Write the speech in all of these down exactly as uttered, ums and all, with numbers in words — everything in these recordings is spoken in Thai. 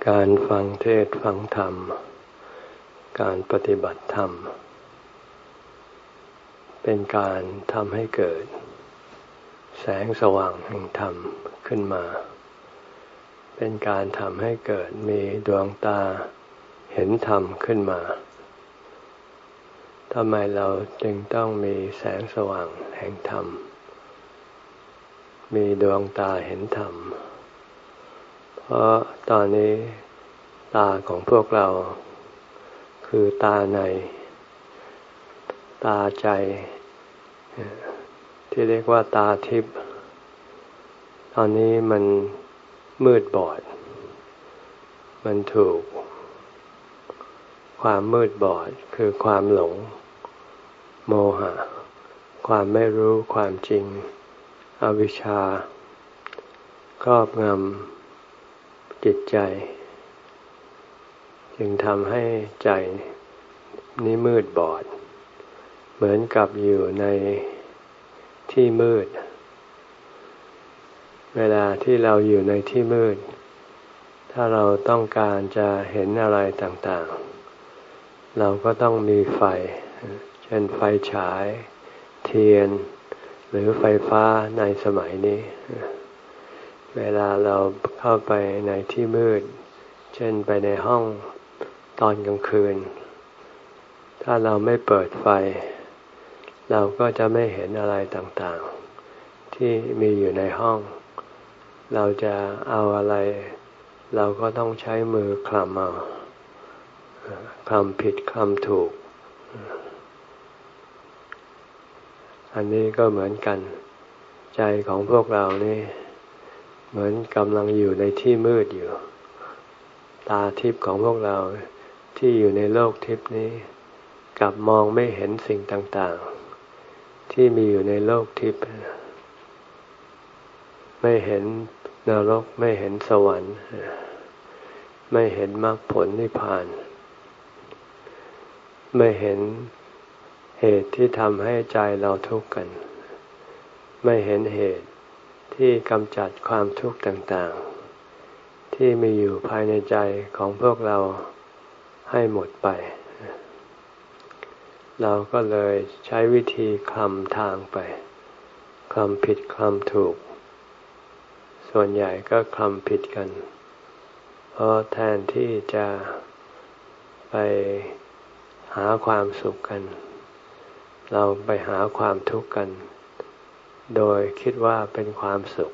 การฟังเทศน์ฟังธรรมการปฏิบัติธรรมเป็นการทำให้เกิดแสงสว่างแห่งธรรมขึ้นมาเป็นการทำให้เกิดมีดวงตาเห็นธรรมขึ้นมาทำไมเราจึงต้องมีแสงสว่างแห่งธรรมมีดวงตาเห็นธรรมเพราะตอนนี้ตาของพวกเราคือตาในตาใจที่เรียกว่าตาทิพย์ตอนนี้มันมืดบอดมันถูกความมืดบอดคือความหลงโมหะความไม่รู้ความจริงอวิชชาครอบงำจิตใจจึงทำให้ใจนี้มืดบอดเหมือนกับอยู่ในที่มืดเวลาที่เราอยู่ในที่มืดถ้าเราต้องการจะเห็นอะไรต่างๆเราก็ต้องมีไฟเช่นไฟฉายเทียนหรือไฟฟ้าในสมัยนี้เวลาเราเข้าไปในที่มืดเช่นไปในห้องตอนกลางคืนถ้าเราไม่เปิดไฟเราก็จะไม่เห็นอะไรต่างๆที่มีอยู่ในห้องเราจะเอาอะไรเราก็ต้องใช้มือคลำเอาคลำผิดคลำถูกอันนี้ก็เหมือนกันใจของพวกเรานี่เหมือนกำลังอยู่ในที่มืดอยู่ตาทิพย์ของพวกเราที่อยู่ในโลกทิพย์นี้กลับมองไม่เห็นสิ่งต่างๆที่มีอยู่ในโลกทิพย์ไม่เห็นนรกไม่เห็นสวรรค์ไม่เห็นมรรคผลนิพพานไม่เห็นเหตุที่ทำให้ใจเราทุกข์กันไม่เห็นเหตุที่กำจัดความทุกข์ต่างๆที่มีอยู่ภายในใจของพวกเราให้หมดไปเราก็เลยใช้วิธีคลำทางไปคลำผิดคลำถูกส่วนใหญ่ก็คลำผิดกันเพราะแทนที่จะไปหาความสุขกันเราไปหาความทุกข์กันโดยคิดว่าเป็นความสุข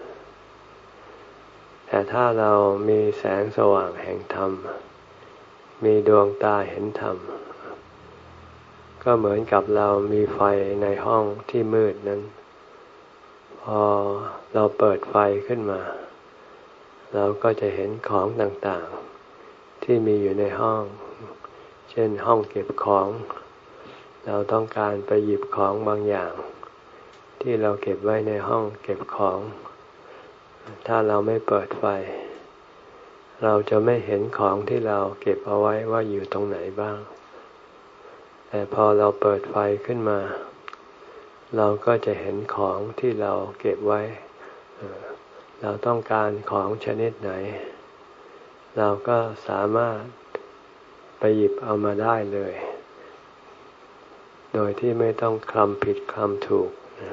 แต่ถ้าเรามีแสงสว่างแห่งธรรมมีดวงตาเห็นธรรมก็เหมือนกับเรามีไฟในห้องที่มืดนั้นพอเราเปิดไฟขึ้นมาเราก็จะเห็นของต่างๆที่มีอยู่ในห้องเช่นห้องเก็บของเราต้องการไปหยิบของบางอย่างที่เราเก็บไว้ในห้องเก็บของถ้าเราไม่เปิดไฟเราจะไม่เห็นของที่เราเก็บเอาไว้ว่าอยู่ตรงไหนบ้างแต่พอเราเปิดไฟขึ้นมาเราก็จะเห็นของที่เราเก็บไว้เราต้องการของชนิดไหนเราก็สามารถไปหยิบเอามาได้เลยโดยที่ไม่ต้องคลำผิดคลำถูก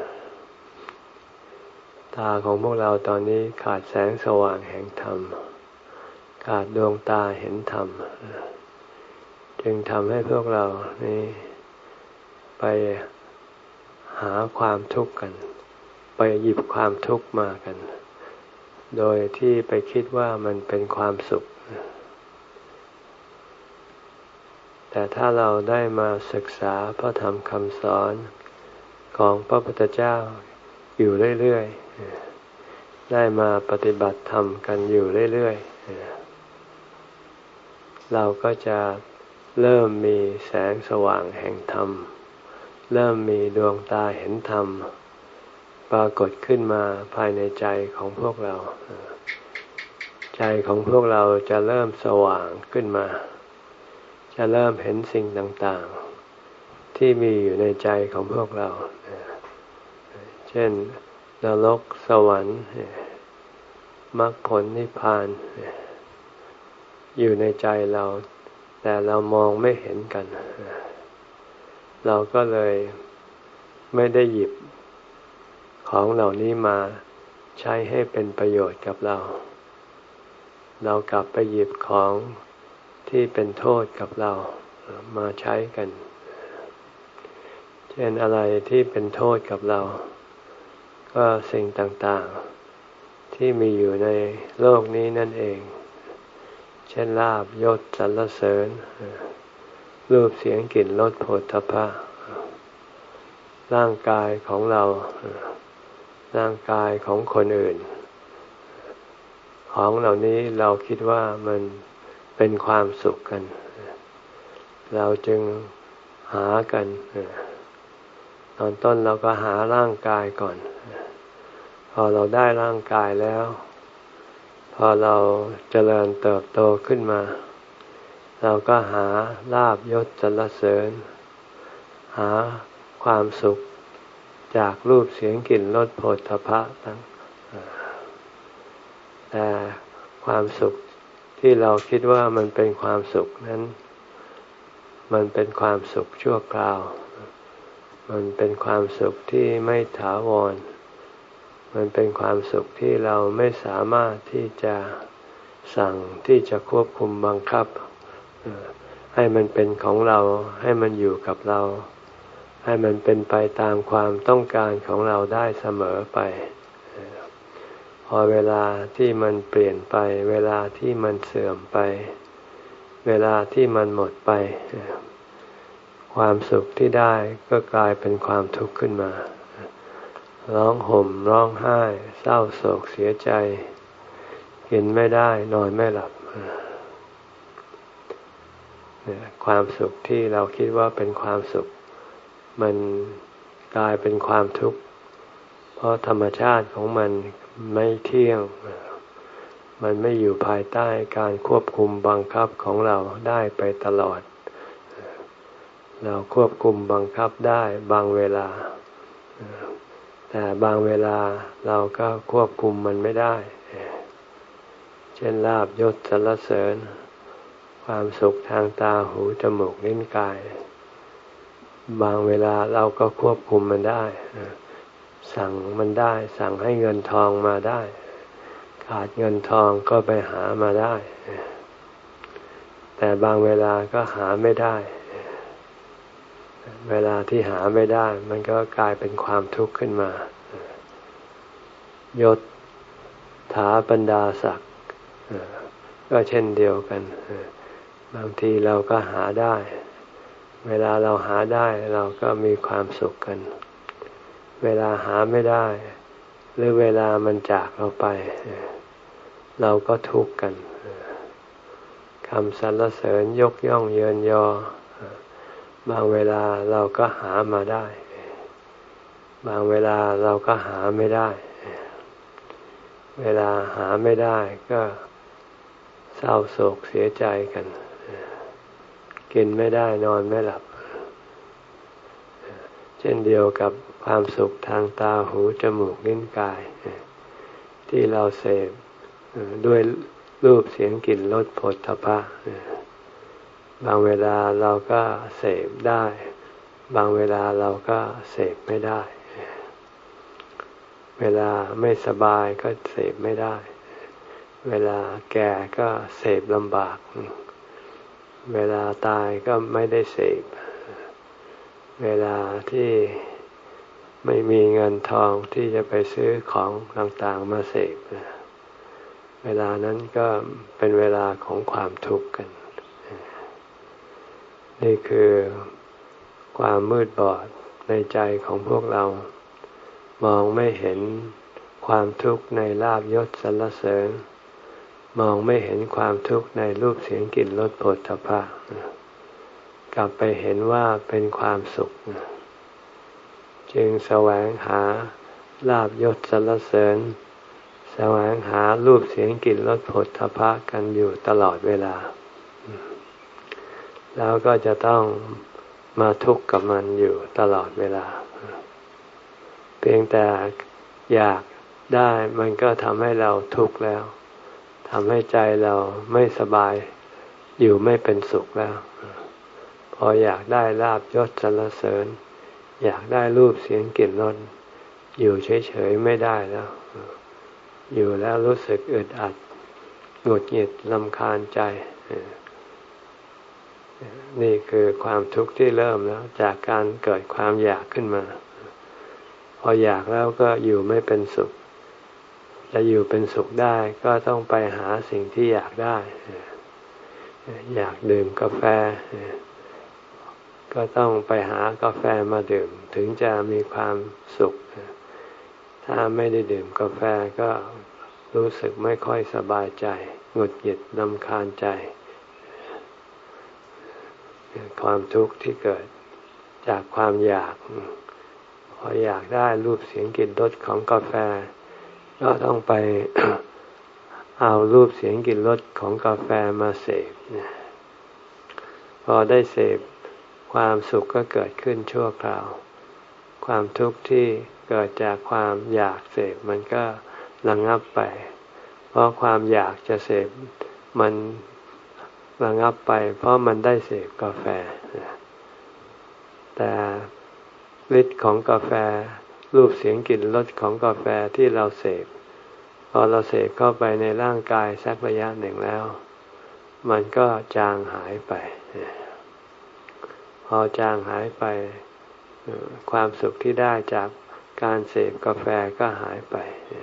ตาของพวกเราตอนนี้ขาดแสงสว่างแห่งธรรมขาดดวงตาเห็นธรรมจึงทำให้พวกเรานี่ไปหาความทุกข์กันไปหยิบความทุกข์มากันโดยที่ไปคิดว่ามันเป็นความสุขแต่ถ้าเราได้มาศึกษาพระธรรมคำสอนของพระพุทธเจ้าอยู่เรื่อยๆได้มาปฏิบัติธรรมกันอยู่เรื่อยๆเราก็จะเริ่มมีแสงสว่างแห่งธรรมเริ่มมีดวงตาเห็นธรรมปรากฏขึ้นมาภายในใจของพวกเราใจของพวกเราจะเริ่มสว่างขึ้นมาจะเริ่มเห็นสิ่งต่างๆที่มีอยู่ในใจของพวกเราเช่นนรกสวรรค์มรรคผลนิพพานอยู่ในใจเราแต่เรามองไม่เห็นกันเราก็เลยไม่ได้หยิบของเหล่านี้มาใช้ให้เป็นประโยชน์กับเราเรากลับไปหยิบของที่เป็นโทษกับเรามาใช้กันเช่นอะไรที่เป็นโทษกับเราก็สิ่งต่างๆที่มีอยู่ในโลกนี้นั่นเองเช่นลาภยศสรรเสริญรูปเสียงกลิ่นรสโผฏฐัพพะร่างกายของเราร่างกายของคนอื่นของเหล่านี้เราคิดว่ามันเป็นความสุขกันเราจึงหากันตอนต้นเราก็หาร่างกายก่อนพอเราได้ร่างกายแล้วพอเราเจริญเติบโตขึ้นมาเราก็หาลาภยศสรรเสริญหาความสุขจากรูปเสียงกลิ่นรสโผฏฐัพพะต่างแต่ความสุขที่เราคิดว่ามันเป็นความสุขนั้นมันเป็นความสุขชั่วคราวมันเป็นความสุขที่ไม่ถาวรมันเป็นความสุขที่เราไม่สามารถที่จะสั่งที่จะควบคุมบังคับให้มันเป็นของเราให้มันอยู่กับเราให้มันเป็นไปตามความต้องการของเราได้เสมอไปพอเวลาที่มันเปลี่ยนไปเวลาที่มันเสื่อมไปเวลาที่มันหมดไปความสุขที่ได้ก็กลายเป็นความทุกข์ขึ้นมาร้องห่มร้องไห้เศร้าโศกเสียใจกินไม่ได้นอนไม่หลับความสุขที่เราคิดว่าเป็นความสุขมันกลายเป็นความทุกข์เพราะธรรมชาติของมันไม่เที่ยงมันไม่อยู่ภายใต้การควบคุมบังคับของเราได้ไปตลอดเราควบคุมบังคับได้บางเวลาแต่บางเวลาเราก็ควบคุมมันไม่ได้เช่นลาภยศสรรเสริญความสุขทางตาหูจมูกลิ้นกายบางเวลาเราก็ควบคุมมันได้สั่งมันได้สั่งให้เงินทองมาได้ขาดเงินทองก็ไปหามาได้แต่บางเวลาก็หาไม่ได้เวลาที่หาไม่ได้มันก็กลายเป็นความทุกข์ขึ้นมายศถาบรรดาศักดิ์ก็เช่นเดียวกันบางทีเราก็หาได้เวลาเราหาได้เราก็มีความสุขกันเวลาหาไม่ได้หรือเวลามันจากเราไปเราก็ทุกข์กันคำสรรเสริญยกย่องเยินยอบางเวลาเราก็หามาได้บางเวลาเราก็หาไม่ได้เวลาหาไม่ได้ก็เศร้าโศกเสียใจกันกินไม่ได้นอนไม่หลับเช่นเดียวกับความสุขทางตาหูจมูกลิ้นกายที่เราเสพด้วยรูปเสียงกลิ่นรสโผฏฐัพพะบางเวลาเราก็เสพได้บางเวลาเราก็เสพไม่ได้เวลาไม่สบายก็เสพไม่ได้เวลาแก่ก็เสพลำบากเวลาตายก็ไม่ได้เสพเวลาที่ไม่มีเงินทองที่จะไปซื้อของต่างๆมาเสพเวลานั้นก็เป็นเวลาของความทุกข์กันนี่คือความมืดบอดในใจของพวกเรามองไม่เห็นความทุกข์ในลาภยศสรรเสริญมองไม่เห็นความทุกข์ในรูปเสียงกลิ่นรสโผฏฐัพพะกลับไปเห็นว่าเป็นความสุขจึงแสวงหาลาภยศสรรเสริญแสวงหารูปเสียงกลิ่นรสโผฏฐัพพะกันอยู่ตลอดเวลาแล้วก็จะต้องมาทุกข์กับมันอยู่ตลอดเวลาเพียงแต่อยากได้มันก็ทำให้เราทุกข์แล้วทำให้ใจเราไม่สบายอยู่ไม่เป็นสุขแล้วพออยากได้ลาภยศสรรเสริญอยากได้รูปเสียงกลิ่นรสอยู่เฉยๆไม่ได้แล้วอยู่แล้วรู้สึกอึดอัดหงุดหงิดรำคาญใจนี่คือความทุกข์ที่เริ่มแล้วจากการเกิดความอยากขึ้นมาพออยากแล้วก็อยู่ไม่เป็นสุขจะอยู่เป็นสุขได้ก็ต้องไปหาสิ่งที่อยากได้อยากดื่มกาแฟก็ต้องไปหากาแฟมาดื่มถึงจะมีความสุขถ้าไม่ได้ดื่มกาแฟก็รู้สึกไม่ค่อยสบายใจหงุดหงิดรำคาญใจความทุกข์ที่เกิดจากความอยากพออยากได้รูปเสียงกลิ่นรสของกาแฟก็ต้องไป เอารูปเสียงกลิ่นรสของกาแฟมาเสพพอได้เสพความสุขก็เกิดขึ้นชั่วคราวความทุกข์ที่เกิดจากความอยากเสพมันก็ระงับไปเพราะความอยากจะเสพมันระงับไปเพราะมันได้เสพกาแฟแต่ฤทธิ์ของกาแฟรูปเสียงกลิ่นรสของกาแฟที่เราเสพพอเราเสพเข้าไปในร่างกายสักระยะหนึ่งแล้วมันก็จางหายไปพอจางหายไปความสุขที่ได้จากการเสพกาแฟก็หายไป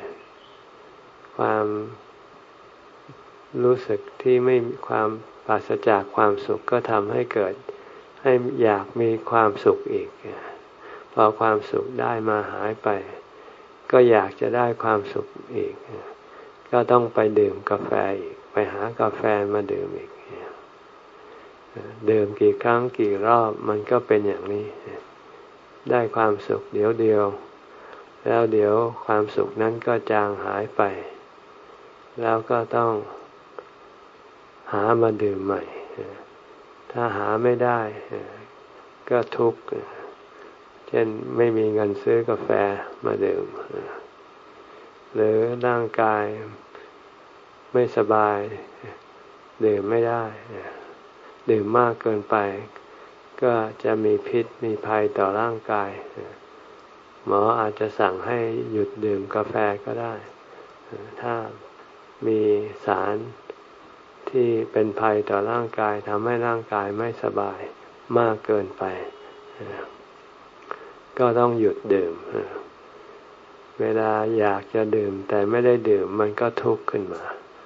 ความรู้สึกที่ไม่มีความปราศจากความสุขก็ทำให้เกิดให้อยากมีความสุขอีกพอความสุขได้มาหายไปก็อยากจะได้ความสุขอีกก็ต้องไปดื่มกาแฟอีกไปหากาแฟมาดื่มอีกดื่มกี่ครั้งกี่รอบมันก็เป็นอย่างนี้ได้ความสุขเดี๋ยวเดียวแล้วเดี๋ยวความสุขนั้นก็จางหายไปแล้วก็ต้องหามาดื่มใหม่ถ้าหาไม่ได้ก็ทุกข์เช่นไม่มีเงินซื้อกาแฟมาดื่มหรือร่างกายไม่สบายดื่มไม่ได้ดื่มมากเกินไปก็จะมีพิษมีภัยต่อร่างกายหมออาจจะสั่งให้หยุดดื่มกาแฟก็ได้ถ้ามีสารที่เป็นภัยต่อร่างกายทำให้ร่างกายไม่สบายมากเกินไปก็ต้องหยุดดื่มเวลาอยากจะดื่มแต่ไม่ได้ดื่มมันก็ทุกข์ขึ้นมา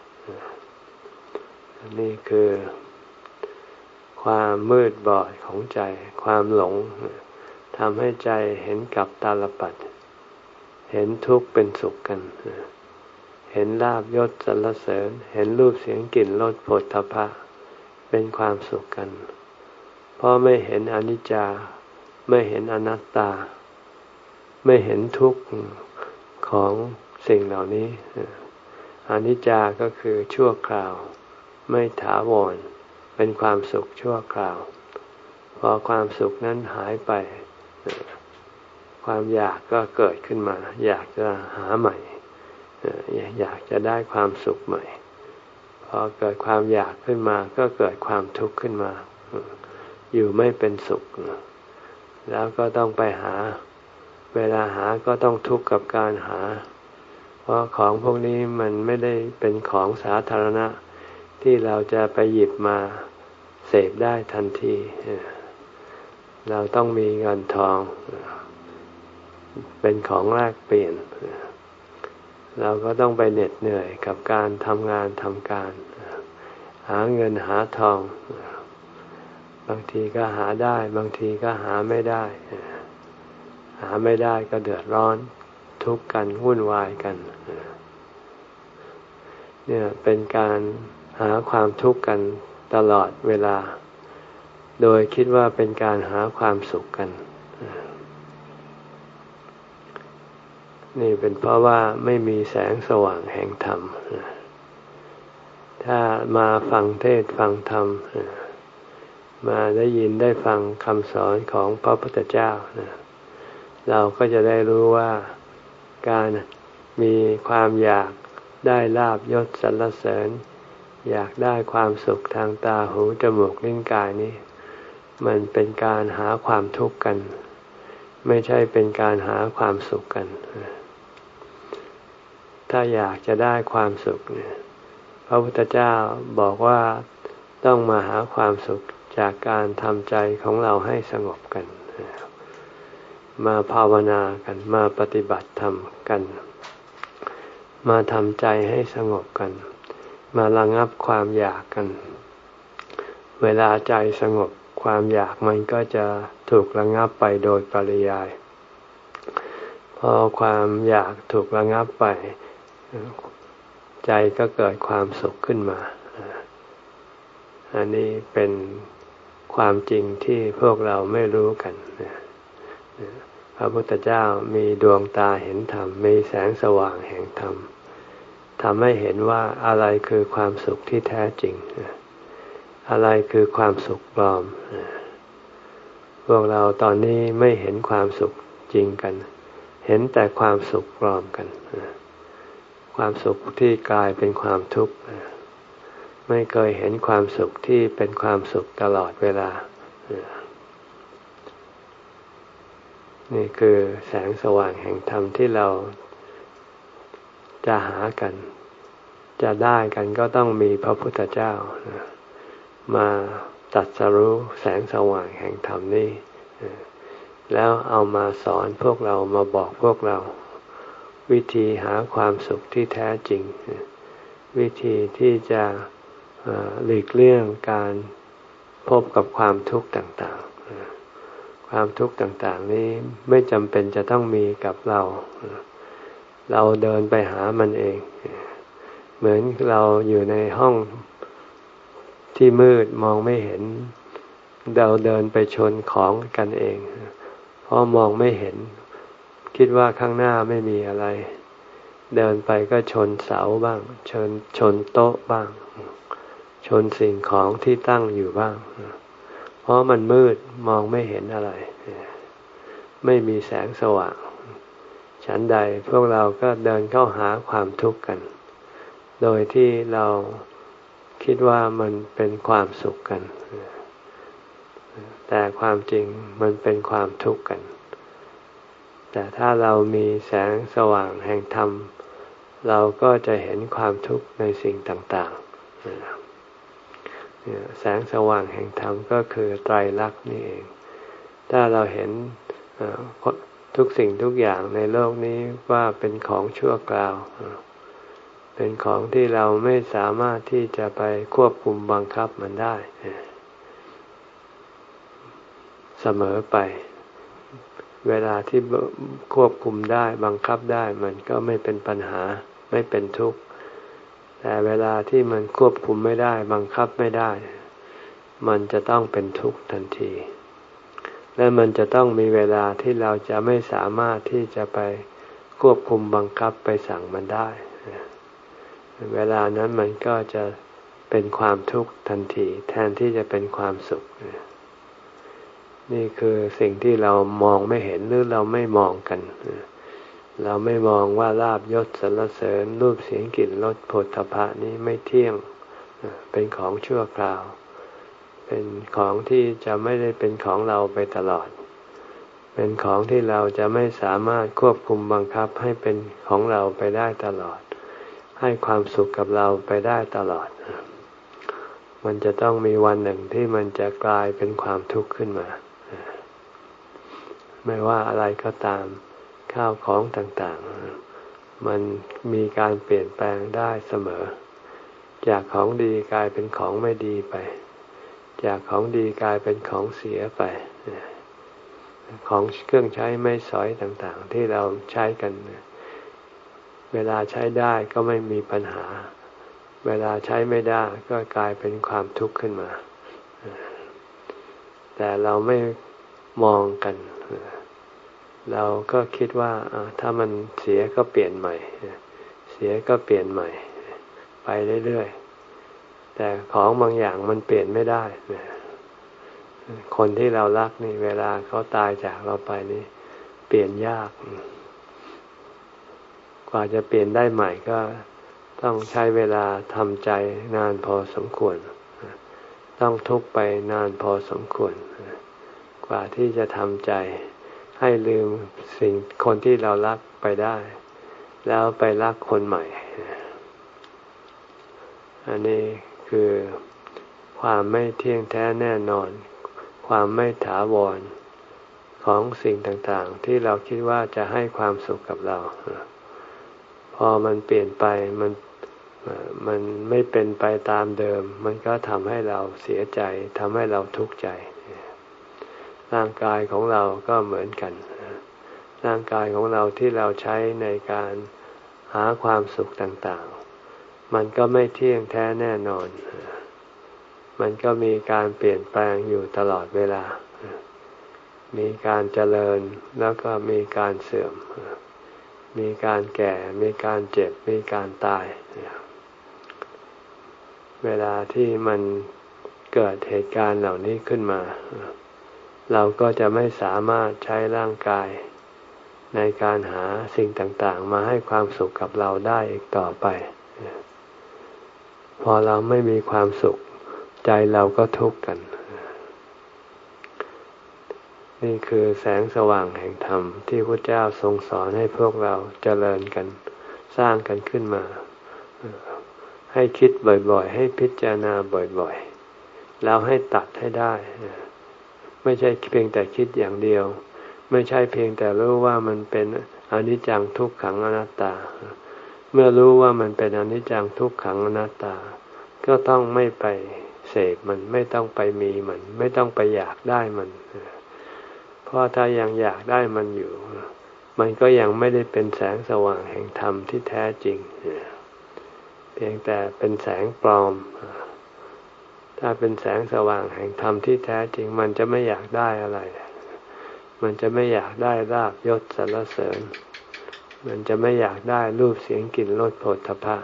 นี่คือความมืดบอดของใจความหลงทำให้ใจเห็นกับตาลปัตรเห็นทุกข์เป็นสุขกันเห็นลาภยศสรรเสริญเห็นรูปเสียงกลิ่นรสโผฏฐัพพะเป็นความสุขกันเพราะไม่เห็นอนิจจาไม่เห็นอนัตตาไม่เห็นทุกข์ของสิ่งเหล่านี้อนิจจาก็คือชั่วคราวไม่ถาวรเป็นความสุขชั่วคราวพอความสุขนั้นหายไปความอยากก็เกิดขึ้นมาอยากจะหาใหม่อยากจะได้ความสุขใหม่พอเกิดความอยากขึ้นมาก็เกิดความทุกข์ขึ้นมาอยู่ไม่เป็นสุขแล้วก็ต้องไปหาเวลาหาก็ต้องทุกข์กับการหาเพราะของพวกนี้มันไม่ได้เป็นของสาธารณะที่เราจะไปหยิบมาเสพได้ทันทีเราต้องมีเงินทองเป็นของแลกเปลี่ยนเราก็ต้องไปเหน็ดเหนื่อยกับการทำงานทำการหาเงินหาทองบางทีก็หาได้บางทีก็หาไม่ได้หาไม่ได้ก็เดือดร้อนทุกข์กันวุ่นวายกันเนี่ยเป็นการหาความทุกข์กันตลอดเวลาโดยคิดว่าเป็นการหาความสุขกันนี่เป็นเพราะว่าไม่มีแสงสว่างแห่งธรรมถ้ามาฟังเทศน์ฟังธรรมมาได้ยินได้ฟังคำสอนของพระพุทธเจ้าเราก็จะได้รู้ว่าการมีความอยากได้ลาภยศสรรเสริญอยากได้ความสุขทางตาหูจมูกลิ้นกายนี้มันเป็นการหาความทุกข์กันไม่ใช่เป็นการหาความสุขกันถ้าอยากจะได้ความสุขเนี่ยพระพุทธเจ้าบอกว่าต้องมาหาความสุขจากการทำใจของเราให้สงบกันมาภาวนากันมาปฏิบัติธรรมกันมาทำใจให้สงบกันมาระงับความอยากกันเวลาใจสงบความอยากมันก็จะถูกระงับไปโดยปริยายพอความอยากถูกระงับไปใจก็เกิดความสุขขึ้นมาอันนี้เป็นความจริงที่พวกเราไม่รู้กันพระพุทธเจ้ามีดวงตาเห็นธรรมมีแสงสว่างแห่งธรรมทำให้เห็นว่าอะไรคือความสุขที่แท้จริงอะไรคือความสุขปลอมพวกเราตอนนี้ไม่เห็นความสุขจริงกันเห็นแต่ความสุขปลอมกันความสุขที่กลายเป็นความทุกข์ไม่เคยเห็นความสุขที่เป็นความสุขตลอดเวลานี่คือแสงสว่างแห่งธรรมที่เราจะหากันจะได้กันก็ต้องมีพระพุทธเจ้ามาตรัสรู้แสงสว่างแห่งธรรมนี้แล้วเอามาสอนพวกเรามาบอกพวกเราวิธีหาความสุขที่แท้จริงวิธีที่จะหลีกเลี่ยงการพบกับความทุกข์ต่างๆความทุกข์ต่างๆนี้ไม่จำเป็นจะต้องมีกับเราเราเดินไปหามันเองเหมือนเราอยู่ในห้องที่มืดมองไม่เห็นเราเดินไปชนของกันเองเพราะมองไม่เห็นคิดว่าข้างหน้าไม่มีอะไรเดินไปก็ชนเสาบ้างชนชนโต๊ะบ้างชนสิ่งของที่ตั้งอยู่บ้างเพราะมันมืดมองไม่เห็นอะไรไม่มีแสงสว่างฉันใดพวกเราก็เดินเข้าหาความทุกข์กันโดยที่เราคิดว่ามันเป็นความสุขกันแต่ความจริงมันเป็นความทุกข์กันแต่ถ้าเรามีแสงสว่างแห่งธรรมเราก็จะเห็นความทุกข์ในสิ่งต่างๆแสงสว่างแห่งธรรมก็คือไตรลักษณ์นี่เองถ้าเราเห็นทุกสิ่งทุกอย่างในโลกนี้ว่าเป็นของชั่วคราวเป็นของที่เราไม่สามารถที่จะไปควบคุมบังคับมันได้เสมอไปเวลาที่ควบคุมได้บังคับได้มันก็ไม่เป็นปัญหาไม่เป็นทุกข์แต่เวลาที่มันควบคุมไม่ได้บังคับไม่ได้มันจะต้องเป็นทุกข์ทันทีและมันจะต้องมีเวลาที่เราจะไม่สามารถที่จะไปควบคุมบังคับไปสั่งมันได้เวลานั้นมันก็จะเป็นความทุกข์ทันทีแทนที่จะเป็นความสุขนี่คือสิ่งที่เรามองไม่เห็นหรือเราไม่มองกันเราไม่มองว่าลาภยศสรรเสริญรูปเสียงกลิ่นรสโผฏฐัพพะนี้ไม่เที่ยงเป็นของชั่วคราวเป็นของที่จะไม่ได้เป็นของเราไปตลอดเป็นของที่เราจะไม่สามารถควบคุมบังคับให้เป็นของเราไปได้ตลอดให้ความสุขกับเราไปได้ตลอดมันจะต้องมีวันหนึ่งที่มันจะกลายเป็นความทุกข์ขึ้นมาไม่ว่าอะไรก็ตามข้าวของต่างๆมันมีการเปลี่ยนแปลงได้เสมอจากของดีกลายเป็นของไม่ดีไปจากของดีกลายเป็นของเสียไปของเครื่องใช้ไม้สอยต่างๆที่เราใช้กันเวลาใช้ได้ก็ไม่มีปัญหาเวลาใช้ไม่ได้ก็กลายเป็นความทุกข์ขึ้นมาแต่เราไม่มองกันเราก็คิดว่าถ้ามันเสียก็เปลี่ยนใหม่เสียก็เปลี่ยนใหม่ไปเรื่อยๆแต่ของบางอย่างมันเปลี่ยนไม่ได้คนที่เรารักนี่เวลาเขาตายจากเราไปนี่เปลี่ยนยากกว่าจะเปลี่ยนได้ใหม่ก็ต้องใช้เวลาทำใจนานพอสมควรต้องทุกข์ไปนานพอสมควรกว่าที่จะทำใจให้ลืมสิ่งคนที่เรารักไปได้แล้วไปรักคนใหม่อันนี้คือความไม่เที่ยงแท้แน่นอนความไม่ถาวรของสิ่งต่างๆที่เราคิดว่าจะให้ความสุขกับเราพอมันเปลี่ยนไปมันมันไม่เป็นไปตามเดิมมันก็ทำให้เราเสียใจทำให้เราทุกข์ใจร่างกายของเราก็เหมือนกันร่างกายของเราที่เราใช้ในการหาความสุขต่างๆมันก็ไม่เที่ยงแท้แน่นอนมันก็มีการเปลี่ยนแปลงอยู่ตลอดเวลามีการเจริญแล้วก็มีการเสื่อมมีการแก่มีการเจ็บมีการตายเวลาที่มันเกิดเหตุการณ์เหล่านี้ขึ้นมาเราก็จะไม่สามารถใช้ร่างกายในการหาสิ่งต่างๆมาให้ความสุขกับเราได้อีกต่อไปพอเราไม่มีความสุขใจเราก็ทุกข์กันนี่คือแสงสว่างแห่งธรรมที่พระเจ้าทรงสอนให้พวกเราเจริญกันสร้างกันขึ้นมาให้คิดบ่อยๆให้พิจารณาบ่อยๆแล้วให้ตัดให้ได้ไม่ใช่เพียงแต่คิดอย่างเดียวไม่ใช่เพียงแต่รู้ว่ามันเป็นอนิจจังทุกขังอนัตตาเมื่อรู้ว่ามันเป็นอนิจจังทุกขังอนัตตาก็ต้องไม่ไปเสพมันไม่ต้องไปมีมันไม่ต้องไปอยากได้มันเพราะถ้ายังอยากได้มันอยู่มันก็ยังไม่ได้เป็นแสงสว่างแห่งธรรมที่แท้จริงเพียงแต่เป็นแสงปลอมถ้าเป็นแสงสว่างแห่งธรรมที่แท้จริงมันจะไม่อยากได้อะไรมันจะไม่อยากได้ลาภยศสรรเสริญมันจะไม่อยากได้รูปเสียงกลิ่นรสโผฏฐัพพะ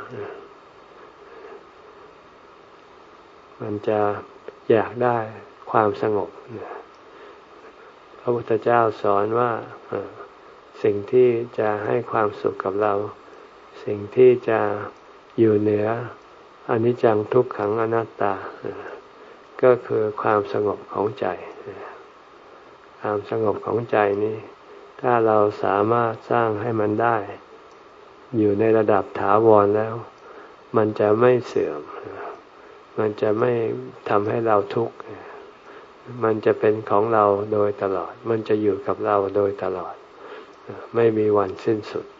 มันจะอยากได้ความสงบพระพุทธเจ้าสอนว่าสิ่งที่จะให้ความสุขกับเราสิ่งที่จะอยู่เหนืออนิจจังทุกขังอนัตตาก็คือความสงบของใจความสงบของใจนี้ถ้าเราสามารถสร้างให้มันได้อยู่ในระดับถาวรแล้วมันจะไม่เสื่อมมันจะไม่ทำให้เราทุกข์มันจะเป็นของเราโดยตลอดมันจะอยู่กับเราโดยตลอดไม่มีวันสิ้นสุด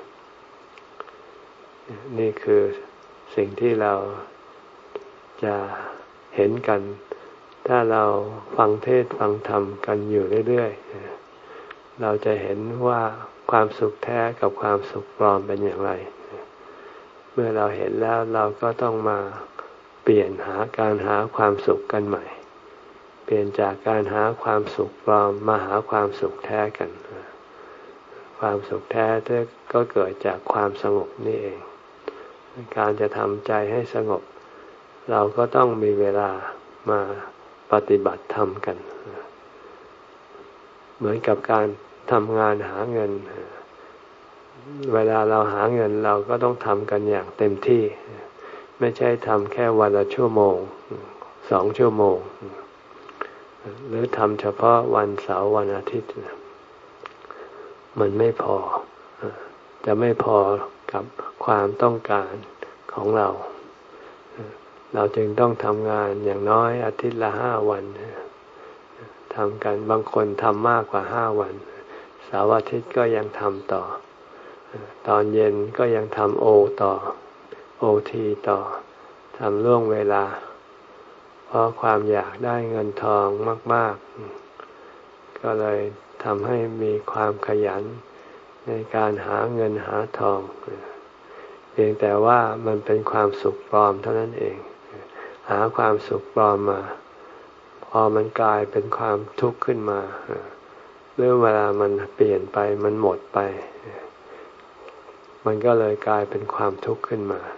นี่คือสิ่งที่เราจะเห็นกันถ้าเราฟังเทศน์ฟังธรรมกันอยู่เรื่อยๆเราจะเห็นว่าความสุขแท้กับความสุขปลอมเป็นอย่างไรเมื่อเราเห็นแล้วเราก็ต้องมาเปลี่ยนหาการหาความสุขกันใหม่เปลี่ยนจากการหาความสุขปลอมมาหาความสุขแท้กันความสุขแท้ก็เกิดจากความสงบนี่เองการจะทำใจให้สงบเราก็ต้องมีเวลามาปฏิบัติธรรมกันเหมือนกับการทำงานหาเงินเวลาเราหาเงินเราก็ต้องทำกันอย่างเต็มที่ไม่ใช่ทำแค่วันละชั่วโมงสองชั่วโมงหรือทำเฉพาะวันเสาร์วันอาทิตย์มันไม่พอจะไม่พอกับความต้องการของเราเราจึงต้องทำงานอย่างน้อยอาทิตย์ละห้าวันทำกันบางคนทำมากกว่าห้าวันเสาร์อาทิตย์ก็ยังทำต่อตอนเย็นก็ยังทำโอต่อโอทีต่อทำล่วงเวลาเพราะความอยากได้เงินทองมากๆก็เลยทำให้มีความขยันในการหาเงินหาทองเพียงแต่ว่ามันเป็นความสุขปลอมเท่านั้นเองหาความสุขปลอมมาพอมันกลายเป็นความทุกข์ขึ้นมาเรื่องเวลามันเปลี่ยนไปมันหมดไปมันก็เลยกลายเป็นความทุกข์ขึ้นมา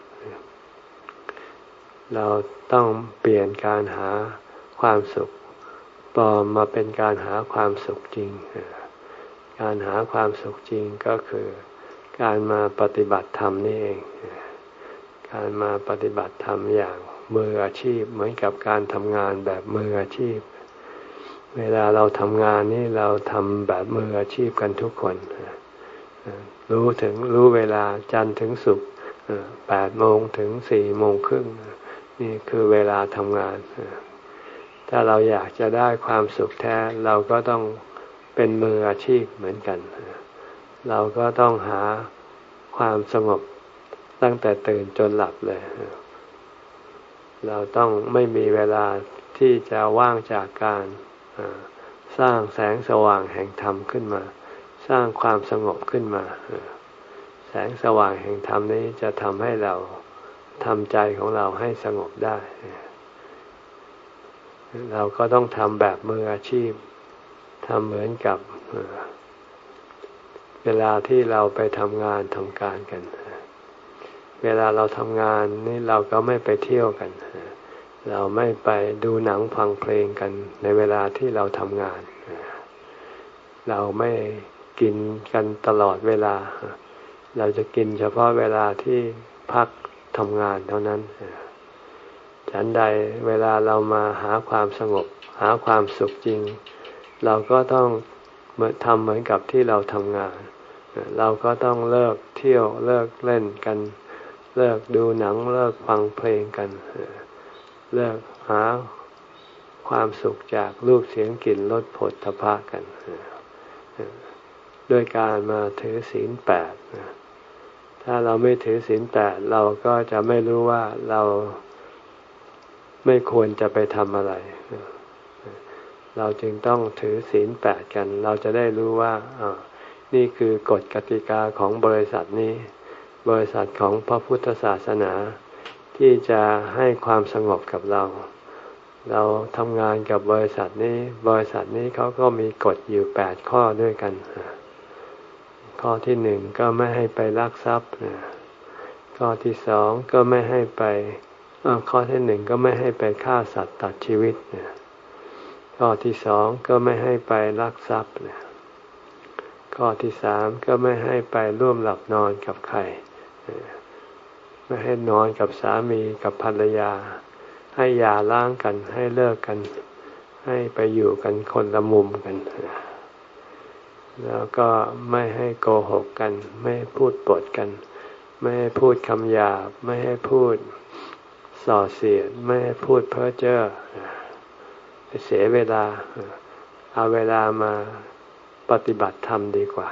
เราต้องเปลี่ยนการหาความสุขปลอมมาเป็นการหาความสุขจริงการหาความสุขจริงก็คือการมาปฏิบัติธรรมนี่เองการมาปฏิบัติธรรมอย่างมืออาชีพเหมือนกับการทำงานแบบมืออาชีพเวลาเราทำงานนี่เราทำแบบมืออาชีพกันทุกคนรู้ถึงรู้เวลาจันทร์ถึงศุกร์แปดโมงถึงสี่โมงครึ่งนี่คือเวลาทำงานถ้าเราอยากจะได้ความสุขแท้เราก็ต้องเป็นมืออาชีพเหมือนกันเราก็ต้องหาความสงบตั้งแต่ตื่นจนหลับเลยเราต้องไม่มีเวลาที่จะว่างจากการสร้างแสงสว่างแห่งธรรมขึ้นมาสร้างความสงบขึ้นมาแสงสว่างแห่งธรรมนี้จะทำให้เราทำใจของเราให้สงบได้เราก็ต้องทำแบบมืออาชีพทำเหมือนกับเวลาที่เราไปทำงานทำการกันเวลาเราทำงานนี่เราก็ไม่ไปเที่ยวกันเราไม่ไปดูหนังฟังเพลงกันในเวลาที่เราทำงานเราไม่กินกันตลอดเวลาเราจะกินเฉพาะเวลาที่พักทำงานเท่านั้นฉันใดเวลาเรามาหาความสงบหาความสุขจริงเราก็ต้องทำเหมือนกับที่เราทำงานเราก็ต้องเลิกเที่ยวเลิกเล่นกันเลิกดูหนังเลิกฟังเพลงกันเลิกหาความสุขจากรูปเสียงกลิ่นรสผลทพะกันด้วยการมาถือศีลแปดถ้าเราไม่ถือศีลแปดเราก็จะไม่รู้ว่าเราไม่ควรจะไปทำอะไรเราจึงต้องถือศีลแปดกันเราจะได้รู้ว่าอ่านี่คือกฎกติกาของบริษัทนี้บริษัทของพระพุทธศาสนาที่จะให้ความสงบกับเราเราทำงานกับบริษัทนี้บริษัทนี้เขาก็มีกฎอยู่แปดข้อด้วยกันข้อที่หนึ่งก็ไม่ให้ไปลักทรัพย์ข้อที่สองก็ไม่ให้ไปข้อที่หนึ่งก็ไม่ให้ไปฆ่าสัตว์ตัดชีวิตข้อที่สองก็ไม่ให้ไปลักทรัพย์ข้อที่สามก็ไม่ให้ไปร่วมหลับนอนกับใครไม่ให้นอนกับสามีกับภรรยาให้หย่าร้างกันให้เลิกกันให้ไปอยู่กันคนละมุมกันแล้วก็ไม่ให้โกหกกันไม่ให้พูดปดกันไม่ให้พูดคำหยาบไม่ให้พูดส่อเสียดไม่ให้พูดเพ้อเจ้อเสียเวลาเอาเวลามาปฏิบัติธรรมดีกว่า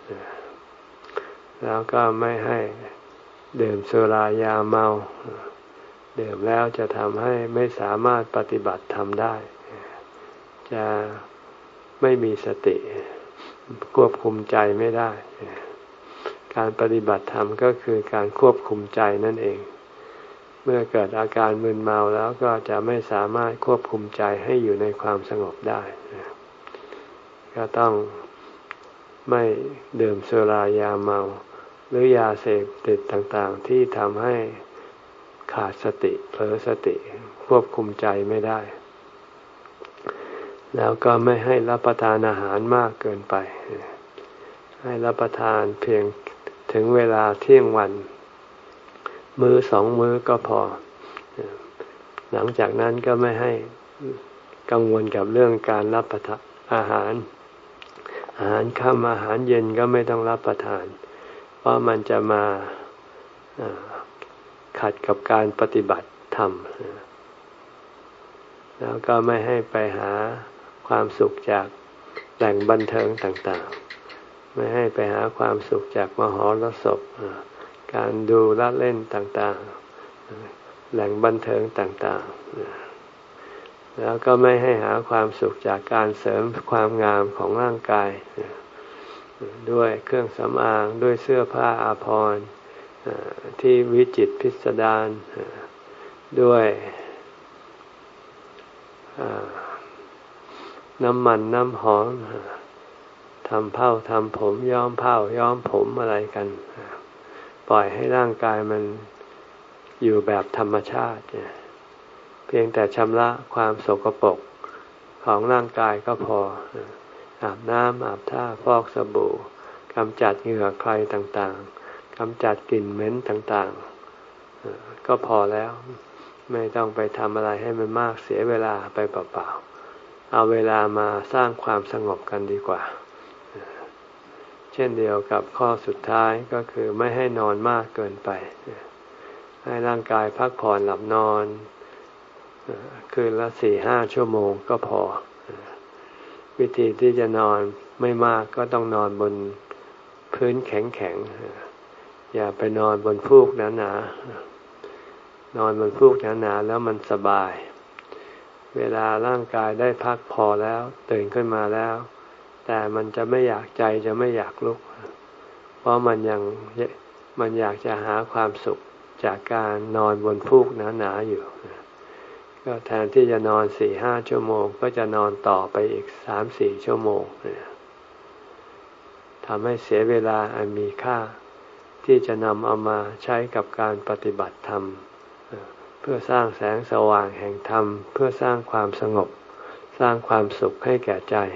แล้วก็ไม่ให้ดื่มสุรายาเมาดื่มแล้วจะทำให้ไม่สามารถปฏิบัติธรรมได้จะไม่มีสติควบคุมใจไม่ได้การปฏิบัติธรรมก็คือการควบคุมใจนั่นเองเมื่อเกิดอาการมึนเมาแล้วก็จะไม่สามารถควบคุมใจให้อยู่ในความสงบได้ก็ต้องไม่ดื่มสุรายาเมาหรือยาเสพติดต่างๆที่ทำให้ขาดสติเผลอสติควบคุมใจไม่ได้แล้วก็ไม่ให้รับประทานอาหารมากเกินไปให้รับประทานเพียงถึงเวลาเที่ยงวันมื้อสองมื้อก็พอหลังจากนั้นก็ไม่ให้กังวลกับเรื่องการรับประทานอาหารอาหารค่ำอาหารเย็นก็ไม่ต้องรับประทานเพราะมันจะมาขัดกับการปฏิบัติธรรมแล้วก็ไม่ให้ไปหาความสุขจากแหล่งบันเทิงต่างๆไม่ให้ไปหาความสุขจากมหรสพการดูละเล่นต่างๆแหล่งบันเทิงต่างๆแล้วก็ไม่ให้หาความสุขจากการเสริมความงามของร่างกายด้วยเครื่องสำอางด้วยเสื้อผ้าอาภรณ์ที่วิจิตรพิสดารด้วยน้ำมันน้ำหอมทำเผ้าทำผมย้อมเผ้าย้อมผมอะไรกันปล่อยให้ร่างกายมันอยู่แบบธรรมชาติเพียงแต่ชำระความสกปรกของร่างกายก็พออาบน้ำอาบท่าฟอกสบู่กำจัดเหงื่อใครต่างๆกำจัดกลิ่นเหม็นต่างก็พอแล้วไม่ต้องไปทำอะไรให้มันมากเสียเวลาไปเปล่าๆเอาเวลามาสร้างความสงบกันดีกว่าเช่นเดียวกับข้อสุดท้ายก็คือไม่ให้นอนมากเกินไปให้ร่างกายพักผ่อนหลับนอนคืนละสี่ห้าชั่วโมงก็พอวิธีที่จะนอนไม่มากก็ต้องนอนบนพื้นแข็งๆอย่าไปนอนบนฟูกหนาๆนอนบนฟูกหนาๆแล้วมันสบายเวลาร่างกายได้พักพอแล้วตื่นขึ้นมาแล้วแต่มันจะไม่อยากใจจะไม่อยากลุกเพราะมันยังมันอยากจะหาความสุขจากการนอนบนฟูกหนาๆอยู่ก็แทนที่จะนอนสี่ห้าชั่วโมงก็จะนอนต่อไปอีกสามสี่ชั่วโมงทำให้เสียเวลาอันมีค่าที่จะนำเอามาใช้กับการปฏิบัติธรรมเพื่อสร้างแสงสว่างแห่งธรรมเพื่อสร้างความสงบสร้างความสุขให้แก่ใจ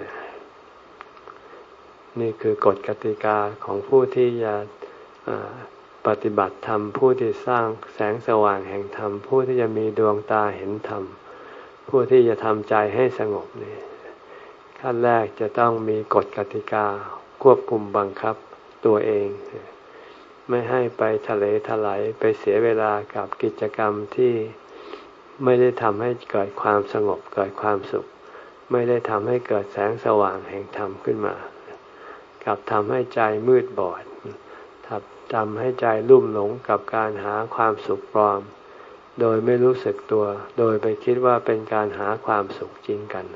นี่คือกฎกติกาของผู้ที่จะปฏิบัติธรรมผู้ที่สร้างแสงสว่างแห่งธรรมผู้ที่จะมีดวงตาเห็นธรรมผู้ที่จะทำใจให้สงบนี่ขั้นแรกจะต้องมีกฎกติกาควบคุมบังคับตัวเองไม่ให้ไปทะเลทลายไปเสียเวลากับกิจกรรมที่ไม่ได้ทำให้เกิดความสงบเกิดความสุขไม่ได้ทำให้เกิดแสงสว่างแห่งธรรมขึ้นมากลับทำให้ใจมืดบอดทำให้ใจลุ่มหลงกับการหาความสุขปลอมโดยไม่รู้สึกตัวโดยไปคิดว่าเป็นการหาความสุขจริงกัน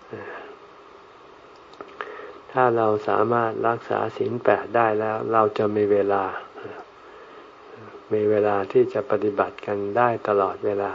ถ้าเราสามารถรักษาศีลแปดได้แล้วเราจะมีเวลามีเวลาที่จะปฏิบัติกันได้ตลอดเวลา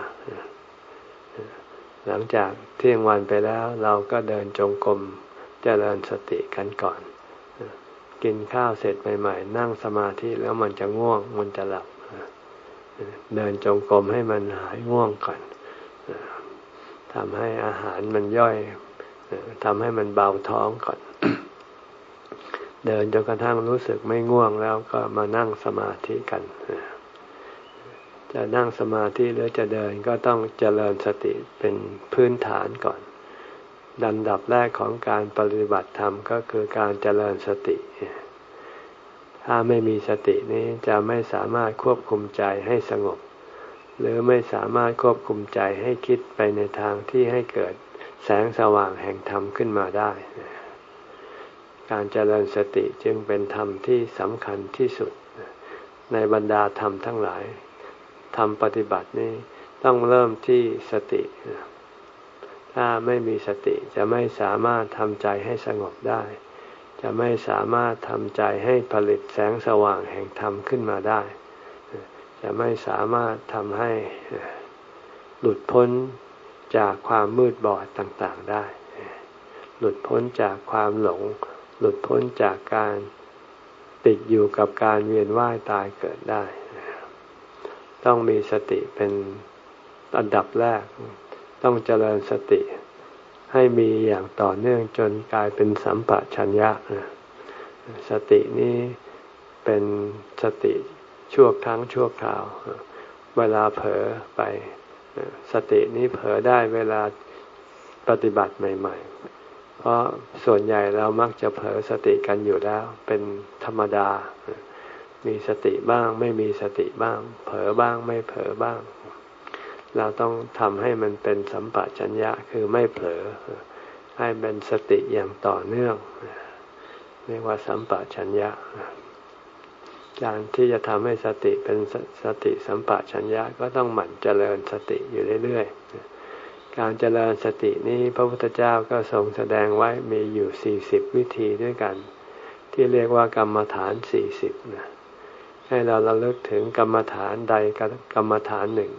หลังจากเที่ยงวันไปแล้วเราก็เดินจงกรมเจริญสติกันก่อนกินข้าวเสร็จใหม่ๆนั่งสมาธิแล้วมันจะง่วงมันจะหลับเดินจงกรมให้มันหายง่วงก่อนทำให้อาหารมันย่อยทำให้มันเบาท้องก่อนเดินจนกระทั่งรู้สึกไม่ง่วงแล้วก็มานั่งสมาธิกันจะนั่งสมาธิหรือจะเดินก็ต้องเจริญสติเป็นพื้นฐานก่อนลำดับแรกของการปฏิบัติธรรมก็คือการเจริญสติถ้าไม่มีสตินี้จะไม่สามารถควบคุมใจให้สงบหรือไม่สามารถควบคุมใจให้คิดไปในทางที่ให้เกิดแสงสว่างแห่งธรรมขึ้นมาได้การเจริญสติจึงเป็นธรรมที่สำคัญที่สุดในบรรดาธรรมทั้งหลายธรรมปฏิบัตินี้ต้องเริ่มที่สติถ้าไม่มีสติจะไม่สามารถทำใจให้สงบได้จะไม่สามารถทำใจให้ผลิตแสงสว่างแห่งธรรมขึ้นมาได้จะไม่สามารถทำให้หลุดพ้นจากความมืดบอดต่างๆได้หลุดพ้นจากความหลงหลุดพ้นจากการติดอยู่กับการเวียนว่ายตายเกิดได้ต้องมีสติเป็นอันดับแรกต้องเจริญสติให้มีอย่างต่อเนื่องจนกลายเป็นสัมปชัญญะสตินี้เป็นสติชั่วครั้งชั่วคราวเวลาเผลอไปสตินี้เผลอได้เวลาปฏิบัติใหม่ๆเพราะส่วนใหญ่เรามักจะเผลอสติกันอยู่แล้วเป็นธรรมดามีสติบ้างไม่มีสติบ้างเผลอบ้างไม่เผลอบ้างเราต้องทำให้มันเป็นสัมปชัญญะคือไม่เผลอให้เป็นสติอย่างต่อเนื่องเรียกว่าสัมปชัญญะการที่จะทำให้สติเป็นสติสัมปชัญญะก็ต้องหมั่นเจริญสติอยู่เรื่อยๆการเจริญสตินี้พระพุทธเจ้าก็ทรงแสดงไว้มีอยู่สี่สิบวิธีด้วยกันที่เรียกว่ากรรมฐานสี่สิบนะให้เราระลึกถึงกรรมฐานใดกรรมฐานหนึ่ง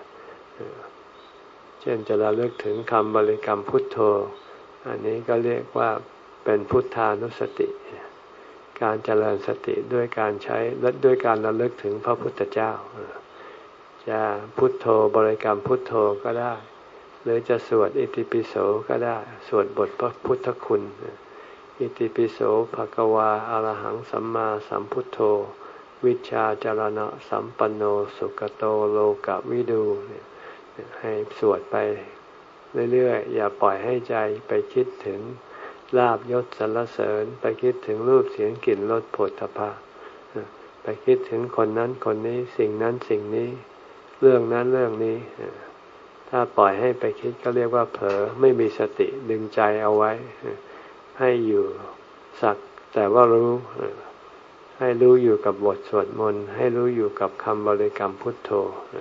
เช่นจะระลึกถึงคำบริกรรมพุทโธอันนี้ก็เรียกว่าเป็นพุทธานุสติการเจริญสติด้วยการใช้และด้วยการระลึกถึงพระพุทธเจ้าจะพุทโธบริกรรมพุทโธก็ได้หรือจะสวดอิติปิโสก็ได้สวดบทพระพุทธคุณอิติปิโสภะคะวาอะระหังสัมมาสัมพุทโธวิชชาจรณะสัมปันโนสุขโตโลกวิดูให้สวดไปเรื่อยๆอย่าปล่อยให้ใจไปคิดถึงลาภยศสรรเสริญไปคิดถึงรูปเสียงกลิ่นรสโผฏฐัพพะไปคิดถึงคนนั้นคนนี้สิ่งนั้นสิ่งนี้เรื่องนั้นเรื่องนี้ถ้าปล่อยให้ไปคิดก็เรียกว่าเผลอไม่มีสติดึงใจเอาไว้ให้อยู่สักแต่ว่ารู้ให้รู้อยู่กับบทสวดมนต์ให้รู้อยู่กับคำบริกรรมพุทโธ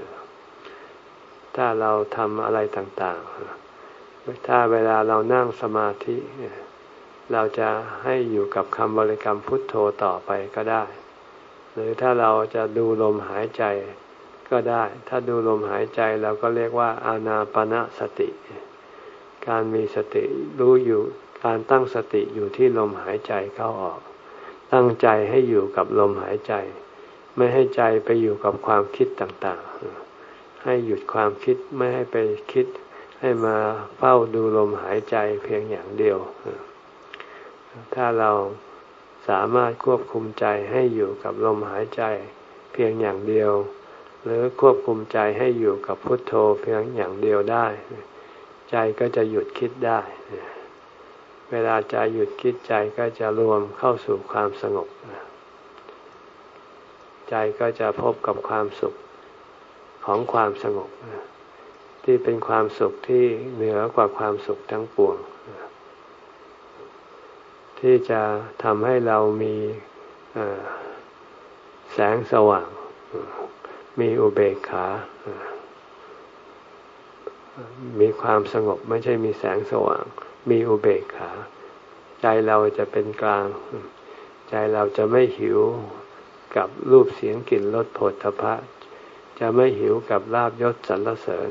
ถ้าเราทำอะไรต่างๆถ้าเวลาเรานั่งสมาธิเราจะให้อยู่กับคำบริกรรมพุทโธต่อไปก็ได้หรือถ้าเราจะดูลมหายใจก็ได้ถ้าดูลมหายใจเราก็เรียกว่าอานาปานสติการมีสติรู้อยู่การตั้งสติอยู่ที่ลมหายใจเข้าออกตั้งใจให้อยู่กับลมหายใจไม่ให้ใจไปอยู่กับความคิดต่างๆให้หยุดความคิดไม่ให้ไปคิดให้มาเฝ้าดูลมหายใจเพียงอย่างเดียวถ้าเราสามารถควบคุมใจให้อยู่กับลมหายใจเพียงอย่างเดียวหรือควบคุมใจให้อยู่กับพุทโธเพียงอย่างเดียวได้ใจก็จะหยุดคิดได้เวลาใจหยุดคิดใจก็จะรวมเข้าสู่ความสงบใจก็จะพบกับความสุขของความสงบที่เป็นความสุขที่เหนือกว่าความสุขทั้งปวงที่จะทำให้เรามีแสงสว่างมีอุเบกขามีความสงบไม่ใช่มีแสงสว่างมีอุเบกขาใจเราจะเป็นกลางใจเราจะไม่หิวกับรูปเสียงกลิ่นรสโผฏฐัพพะจะไม่หิวกับลาภยศสรรเสริญ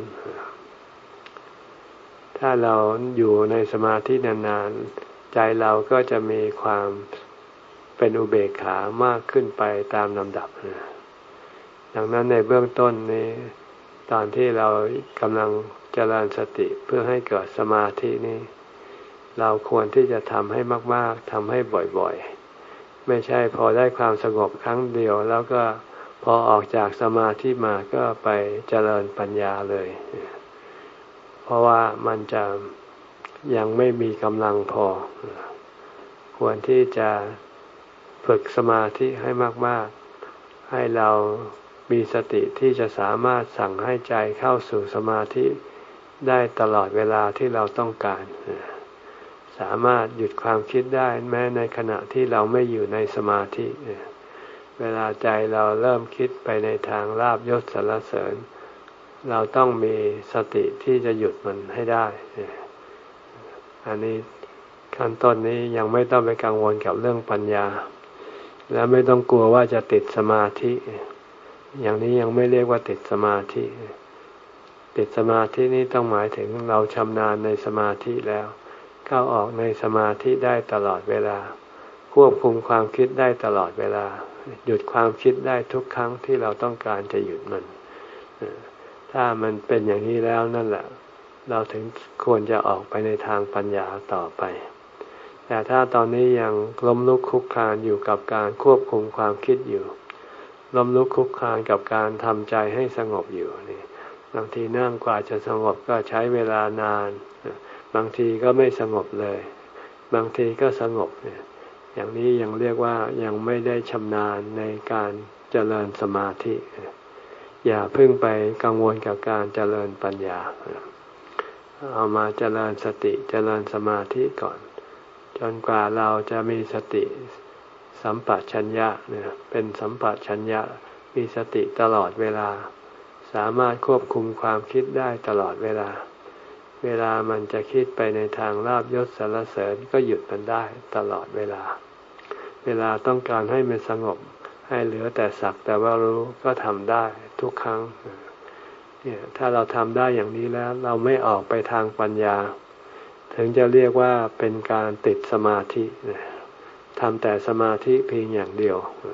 ถ้าเราอยู่ในสมาธินานๆใจเราก็จะมีความเป็นอุเบกขามากขึ้นไปตามลำดับดังนั้นในเบื้องต้นนี้ตอนที่เรากำลังเจริญสติเพื่อให้เกิดสมาธินี้เราควรที่จะทำให้มากๆทำให้บ่อยๆไม่ใช่พอได้ความสงบครั้งเดียวแล้วก็พอออกจากสมาธิมาก็ไปเจริญปัญญาเลยเพราะว่ามันจะยังไม่มีกำลังพอควรที่จะฝึกสมาธิให้มากๆให้เรามีสติที่จะสามารถสั่งให้ใจเข้าสู่สมาธิได้ตลอดเวลาที่เราต้องการสามารถหยุดความคิดได้แม้ในขณะที่เราไม่อยู่ในสมาธิเวลาใจเราเริ่มคิดไปในทางลาภยศสรรเสริญเราต้องมีสติที่จะหยุดมันให้ได้อันนี้ขั้นต้นนี้ยังไม่ต้องไปกังวลกับเรื่องปัญญาและไม่ต้องกลัวว่าจะติดสมาธิอย่างนี้ยังไม่เรียกว่าติดสมาธิติดสมาธินี้ต้องหมายถึงเราชำนาญในสมาธิแล้วเข้าออกในสมาธิได้ตลอดเวลาควบคุมความคิดได้ตลอดเวลาหยุดความคิดได้ทุกครั้งที่เราต้องการจะหยุดมันถ้ามันเป็นอย่างนี้แล้วนั่นแหละเราถึงควรจะออกไปในทางปัญญาต่อไปแต่ถ้าตอนนี้ยังล้มลุกคลุกคลานอยู่กับการควบคุมความคิดอยู่ล้มลุกคลุกคลานกับการทำใจให้สงบอยู่นี่บางทีนั่งกว่าจะสงบก็ใช้เวลานานบางทีก็ไม่สงบเลยบางทีก็สงบเนี่ยอย่างนี้ยังเรียกว่ายังไม่ได้ชำนาญในการเจริญสมาธิอย่าเพิ่งไปกังวลกับการเจริญปัญญาเอามาเจริญสติเจริญสมาธิก่อนจนกว่าเราจะมีสติสัมปชัญญะเนี่ยเป็นสัมปชัญญะมีสติตลอดเวลาสามารถควบคุมความคิดได้ตลอดเวลาเวลามันจะคิดไปในทางลาภยศสรรเสริญก็หยุดมันได้ตลอดเวลาเวลาต้องการให้มันสงบให้เหลือแต่สักแต่ว่ารู้ก็ทำได้ทุกครั้งเนี่ยถ้าเราทำได้อย่างนี้แล้วเราไม่ออกไปทางปัญญาถึงจะเรียกว่าเป็นการติดสมาธิทำแต่สมาธิเพียงอย่างเดียว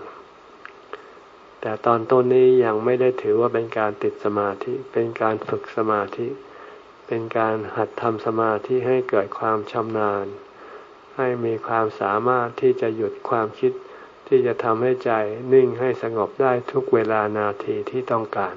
แต่ตอนต้นนี้ยังไม่ได้ถือว่าเป็นการติดสมาธิเป็นการฝึกสมาธิเป็นการหัดทำสมาธิให้เกิดความชำนาญให้มีความสามารถที่จะหยุดความคิดที่จะทำให้ใจนิ่งให้สงบได้ทุกเวลานาทีที่ต้องการ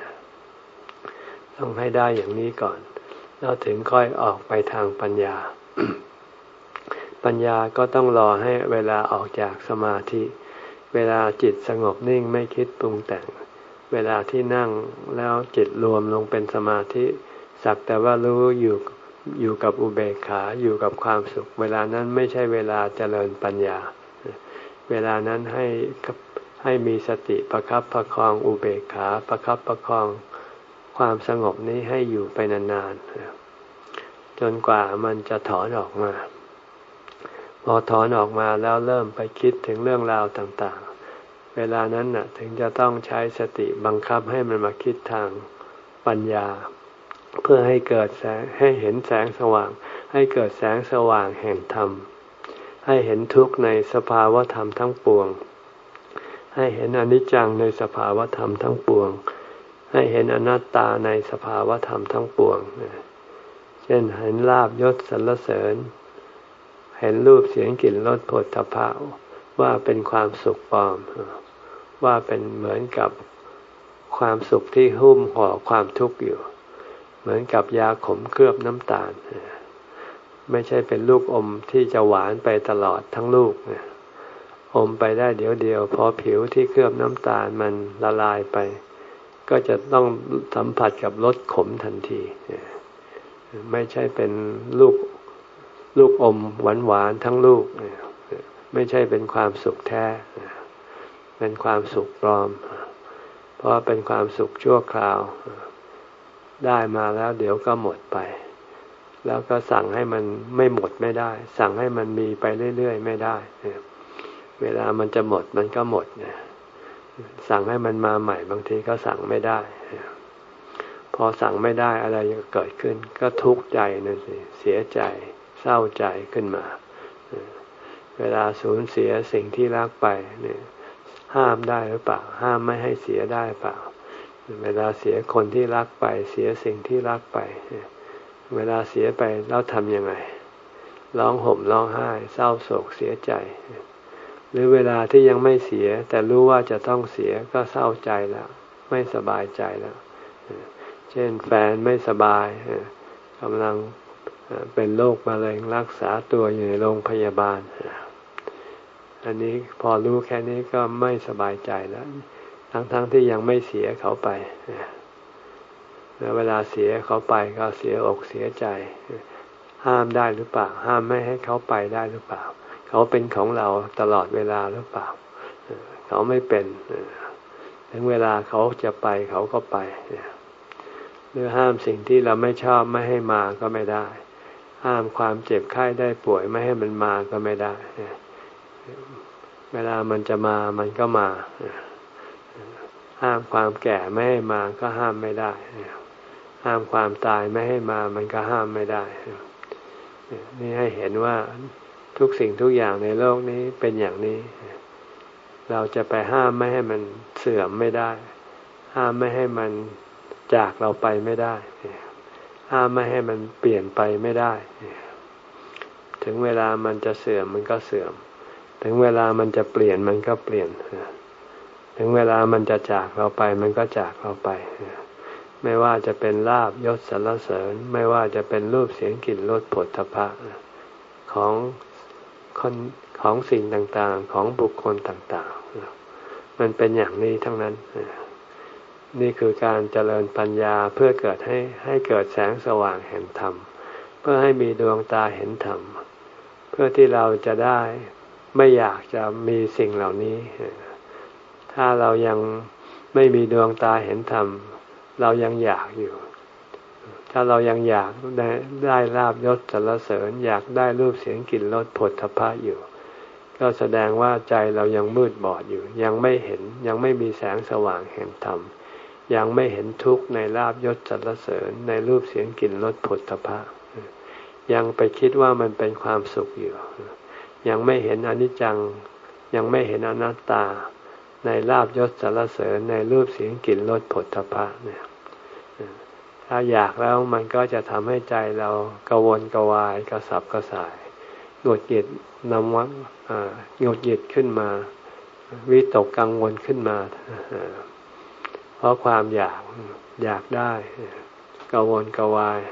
ต้องให้ได้อย่างนี้ก่อนแล้วถึงค่อยออกไปทางปัญญา ปัญญาก็ต้องรอให้เวลาออกจากสมาธิเวลาจิตสงบนิ่งไม่คิดปรุงแต่งเวลาที่นั่งแล้วจิตรวมลงเป็นสมาธิสักแต่ว่ารู้อยู่อยู่กับอุเบกขาอยู่กับความสุขเวลานั้นไม่ใช่เวลาเจริญปัญญาเวลานั้นให้ให้มีสติประคับประคองอุเบกขาประคับประคองความสงบนี้ให้อยู่ไปนานๆจนกว่ามันจะถอนออกมาพอถอนออกมาแล้วเริ่มไปคิดถึงเรื่องราวต่างๆเวลานั้นน่ะถึงจะต้องใช้สติบังคับให้มันมาคิดทางปัญญาเพื่อให้เกิดแสงให้เห็นแสงสว่างให้เกิดแสงสว่างแห่งธรรมให้เห็นทุกข์ในสภาวธรรมทั้งปวงให้เห็นอนิจจังในสภาวธรรมทั้งปวงให้เห็นอนัตตาในสภาวธรรมทั้งปวงเช่นเห็นลาภยศสรรเสริญเห็นรูปเสียงกลิ่นรสโผฏฐัพพะว่าเป็นความสุขปลอมว่าเป็นเหมือนกับความสุขที่หุ้มห่อความทุกข์อยู่เหมือนกับยาขมเคลือบน้ำตาลไม่ใช่เป็นลูกอมที่จะหวานไปตลอดทั้งลูกอมไปได้เดี๋ยวเดียวพอผิวที่เคลือบน้ำตาลมันละลายไปก็จะต้องสัมผัสกับรสขมทันทีไม่ใช่เป็นลูกลูกอมหวานหวานทั้งลูกไม่ใช่เป็นความสุขแท้เป็นความสุขปลอมเพราะเป็นความสุขชั่วคราวได้มาแล้วเดี๋ยวก็หมดไปแล้วก็สั่งให้มันไม่หมดไม่ได้สั่งให้มันมีไปเรื่อยๆไม่ได้เวลามันจะหมดมันก็หมดสั่งให้มันมาใหม่บางทีก็สั่งไม่ได้พอสั่งไม่ได้อะไรจะเกิดขึ้นก็ทุกข์ใจนั่นสิเสียใจเศร้าใจขึ้นมาเวลาสูญเสียสิ่งที่รักไปเนี่ยห้ามได้หรือเปล่าห้ามไม่ให้เสียได้เปล่าเวลาเสียคนที่รักไปเสียสิ่งที่รักไปเวลาเสียไปแล้วทำยังไงร้องห่มร้องไห้เศร้าโศกเสียใจหรือเวลาที่ยังไม่เสียแต่รู้ว่าจะต้องเสียก็เศร้าใจแล้วไม่สบายใจแล้วเช่นแฟนไม่สบายกำลังเป็นโรคมะเร็งรักษาตัวอยู่ในโรงพยาบาลอันนี้พอรู้แค่นี้ก็ไม่สบายใจแล้วทั้งๆ ท, ที่ยังไม่เสียเขาไปแล้วเวลาเสียเขาไปก็เสียอกเสียใจห้ามได้หรือเปล่าห้ามไม่ให้เขาไปได้หรือเปล่าเขาเป็นของเราตลอดเวลาหรือเปล่าเขาไม่เป็นถึงเวลาเขาจะไปเขาก็ไปหรือห้ามสิ่งที่เราไม่ชอบไม่ให้มาก็ไม่ได้ห้ามความเจ็บไข้ได้ป่วยไม่ให้มันมาก็ไม่ได้เวลามันจะมามันก็มาห้ามความแก่ไม่ให้มาก็ห้ามไม่ได้ห้ามความตายไม่ให้มามันก็ห้ามไม่ได้นี่ให้เห็นว่าทุกสิ่งทุกอย่างในโลกนี้เป็นอย่างนี้เราจะไปห้ามไม่ให้มันเสื่อมไม่ได้ห้ามไม่ให้มันจากเราไปไม่ได้ห้ามไม่ให้มันเปลี่ยนไปไม่ได้ถึงเวลามันจะเสื่อมมันก็เสื่อมถึงเวลามันจะเปลี่ยนมันก็เปลี่ยนถึงเวลามันจะจากเราไปมันก็จากเราไปไม่ว่าจะเป็นลาภยศสรรเสริญไม่ว่าจะเป็นรูปเสียงกลิ่นรสโผฏฐัพพะของคนของสิ่งต่างๆของบุคคลต่างๆมันเป็นอย่างนี้ทั้งนั้นนี่คือการเจริญปัญญาเพื่อเกิดให้ให้เกิดแสงสว่างแห่งธรรมเพื่อให้มีดวงตาเห็นธรรมเพื่อที่เราจะได้ไม่อยากจะมีสิ่งเหล่านี้ถ้าเรายังไม่มีดวงตาเห็นธรรมเรายังอยากอยู่ถ้าเรายังอยากได้ได้ลาภยศสรรเสริญอยากได้รูปเสียงกลิ่นรสโผฏฐัพพะอยู่ก็แสดงว่าใจเรายังมืดบอดอยู่ยังไม่เห็นยังไม่มีแสงสว่างแห่งธรรมยังไม่เห็นทุกข์ในลาภยศสรรเสริญในรูปเสียงกลิ่นรสโผฏฐัพพะยังไปคิดว่ามันเป็นความสุขอยู่ยังไม่เห็นอนิจจังยังไม่เห็นอนัตตาในลาภยศสรรเสริญในรูปเสียงกลิ่นรสโผฏฐัพพะเนี่ยถ้าอยากแล้วมันก็จะทำให้ใจเรากระวนกระวายกระสับกระส่ายหงุดหงิดนำวัดหงุดหงิดขึ้นมาวิตกกังวลขึ้นมาเพราะความอยากอยากได้กังวลกวาย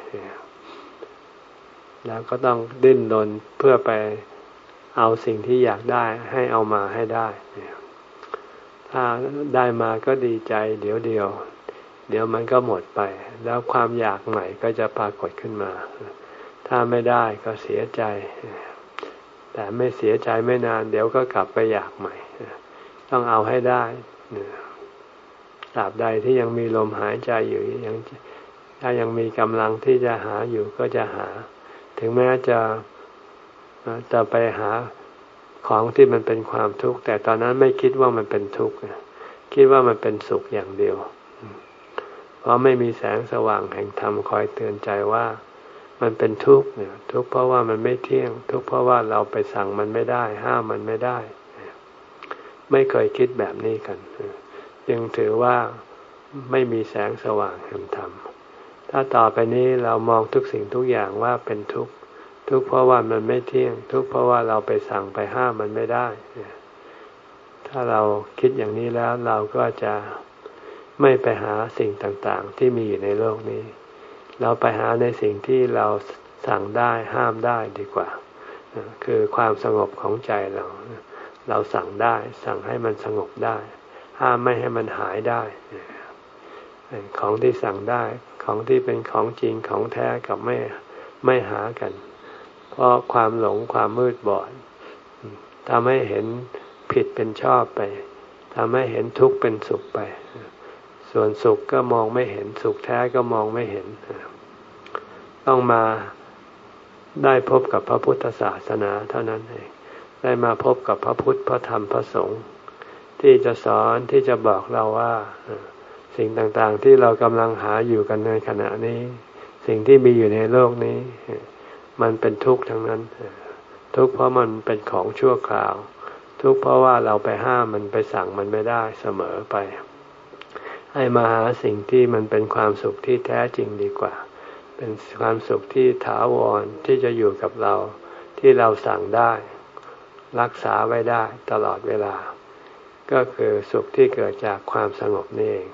แล้วก็ต้องดิ้นรนเพื่อไปเอาสิ่งที่อยากได้ให้เอามาให้ได้ถ้าได้มาก็ดีใจเดี๋ยวเดียวเดี๋ยวมันก็หมดไปแล้วความอยากใหม่ก็จะปรากฏขึ้นมาถ้าไม่ได้ก็เสียใจแต่ไม่เสียใจไม่นานเดี๋ยวก็กลับไปอยากใหม่ต้องเอาให้ได้ตราบใดที่ยังมีลมหายใจอยู่ยังถ้ายังมีกำลังที่จะหาอยู่ก็จะหาถึงแม้จะจะไปหาของที่มันเป็นความทุกข์แต่ตอนนั้นไม่คิดว่ามันเป็นทุกข์คิดว่ามันเป็นสุขอย่างเดียวเพราะไม่มีแสงสว่างแห่งธรรมคอยเตือนใจว่ามันเป็นทุกข์เนี่ยทุกข์เพราะว่ามันไม่เที่ยงทุกข์เพราะว่าเราไปสั่งมันไม่ได้ห้ามมันไม่ได้ไม่เคยคิดแบบนี้กันจึงถือว่าไม่มีแสงสว่างแห่งธรรมถ้าต่อไปนี้เรามองทุกสิ่งทุกอย่างว่าเป็นทุกข์ทุกข์เพราะว่ามันไม่เที่ยงทุกข์เพราะว่าเราไปสั่งไปห้ามมันไม่ได้ถ้าเราคิดอย่างนี้แล้วเราก็จะไม่ไปหาสิ่งต่างๆที่มีอยู่ในโลกนี้เราไปหาในสิ่งที่เราสั่งได้ห้ามได้ดีกว่าคือความสงบของใจเราเราสั่งได้สั่งให้มันสงบได้ห้ามไม่ให้มันหายได้ของที่สั่งได้ของที่เป็นของจริงของแท้กับไม่ไม่หากันเพราะความหลงความมืดบอดทำให้เห็นผิดเป็นชอบไปทำให้เห็นทุกข์เป็นสุขไปส่วนสุขก็มองไม่เห็นสุขแท้ก็มองไม่เห็นต้องมาได้พบกับพระพุทธศาสนาเท่านั้นเองได้มาพบกับพระพุทธพระธรรมพระสงฆ์ที่จะสอนที่จะบอกเราว่าสิ่งต่างๆที่เรากำลังหาอยู่กันในขณะนี้สิ่งที่มีอยู่ในโลกนี้มันเป็นทุกข์ทั้งนั้นทุกข์เพราะมันเป็นของชั่วคราวทุกข์เพราะว่าเราไปห้ามมันไปสั่งมันไม่ได้เสมอไปให้มาหาสิ่งที่มันเป็นความสุขที่แท้จริงดีกว่าเป็นความสุขที่ถาวรที่จะอยู่กับเราที่เราสั่งได้รักษาไว้ได้ตลอดเวลาก็คือสุขที่เกิดจากความสงบนี่เอง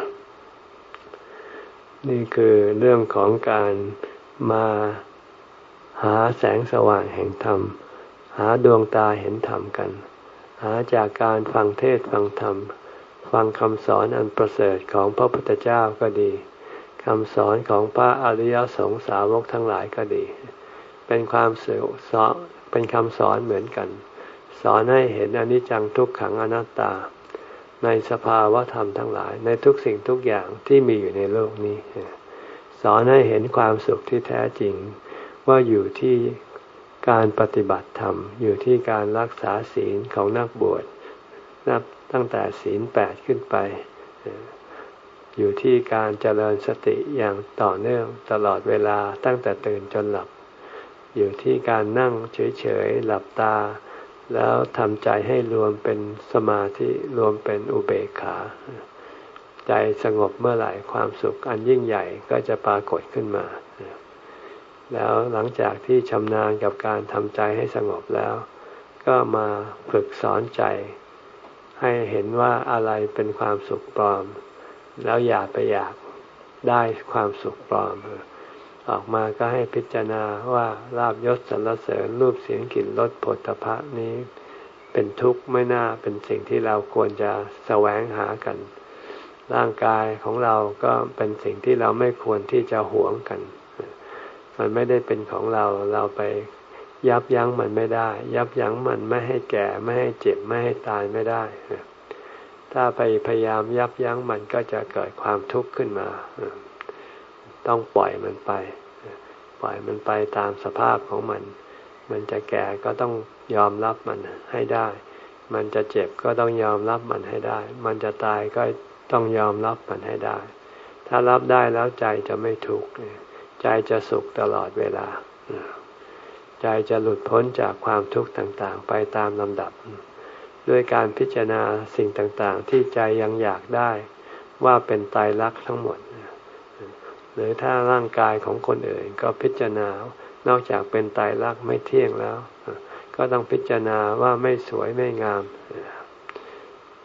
นี่คือเรื่องของการมาหาแสงสว่างแห่งธรรมหาดวงตาเห็นธรรมกันหาจากการฟังเทศน์ฟังธรรมฟังคำสอนอันประเสริฐของพระพุทธเจ้าก็ดีคำสอนของพระอริยสงสาวกทั้งหลายก็ดีเป็นความสอนเป็นคำสอนเหมือนกันสอนให้เห็นอนิจจังทุกขังอนัตตาในสภาวะธรรมทั้งหลายในทุกสิ่งทุกอย่างที่มีอยู่ในโลกนี้สอนให้เห็นความสุขที่แท้จริงว่าอยู่ที่การปฏิบัติธรรมอยู่ที่การรักษาศีลของนักบวชนับตั้งแต่ศีลแปดขึ้นไปอยู่ที่การเจริญสติอย่างต่อเนื่องตลอดเวลาตั้งแต่ตื่นจนหลับอยู่ที่การนั่งเฉยๆหลับตาแล้วทำใจให้รวมเป็นสมาธิรวมเป็นอุเบกขาใจสงบเมื่อไหร่ความสุขอันยิ่งใหญ่ก็จะปรากฏขึ้นมาแล้วหลังจากที่ชำนาญกับการทำใจให้สงบแล้วก็มาฝึกสอนใจให้เห็นว่าอะไรเป็นความสุขปลอมแล้วอย่าไปอยากได้ความสุขปลอมออกมาก็ให้พิจารณาว่าลาภยศสรรเสริญรูปเสียงกลิ่นรสโผฏฐัพพะนี้เป็นทุกข์ไม่น่าเป็นสิ่งที่เราควรจะแสวงหากันร่างกายของเราก็เป็นสิ่งที่เราไม่ควรที่จะหวงกันมันไม่ได้เป็นของเราเราไปยับยั้งมันไม่ได้ยับยั้งมันไม่ให้แก่ไม่ให้เจ็บไม่ให้ตายไม่ได้ถ้าไปพยายามยับยั้งมันก็จะเกิดความทุกข์ขึ้นมาต้องปล่อยมันไปปล่อยมันไปตามสภาพของมันมันจะแก่ก็ต้องยอมรับมันให้ได้มันจะเจ็บก็ต้องยอมรับมันให้ได้มันจะตายก็ต้องยอมรับมันให้ได้ถ้ารับได้แล้วใจจะไม่ทุกข์ใจจะสุขตลอดเวลาใจจะหลุดพ้นจากความทุกข์ต่างๆไปตามลำดับด้วยการพิจารณาสิ่งต่างๆที่ใจยังอยากได้ว่าเป็นไตรลักษณ์ทั้งหมดหรือถ้าร่างกายของคนอื่นก็พิจารณานอกจากเป็นไตรลักษณ์ไม่เที่ยงแล้วก็ต้องพิจารณาว่าไม่สวยไม่งาม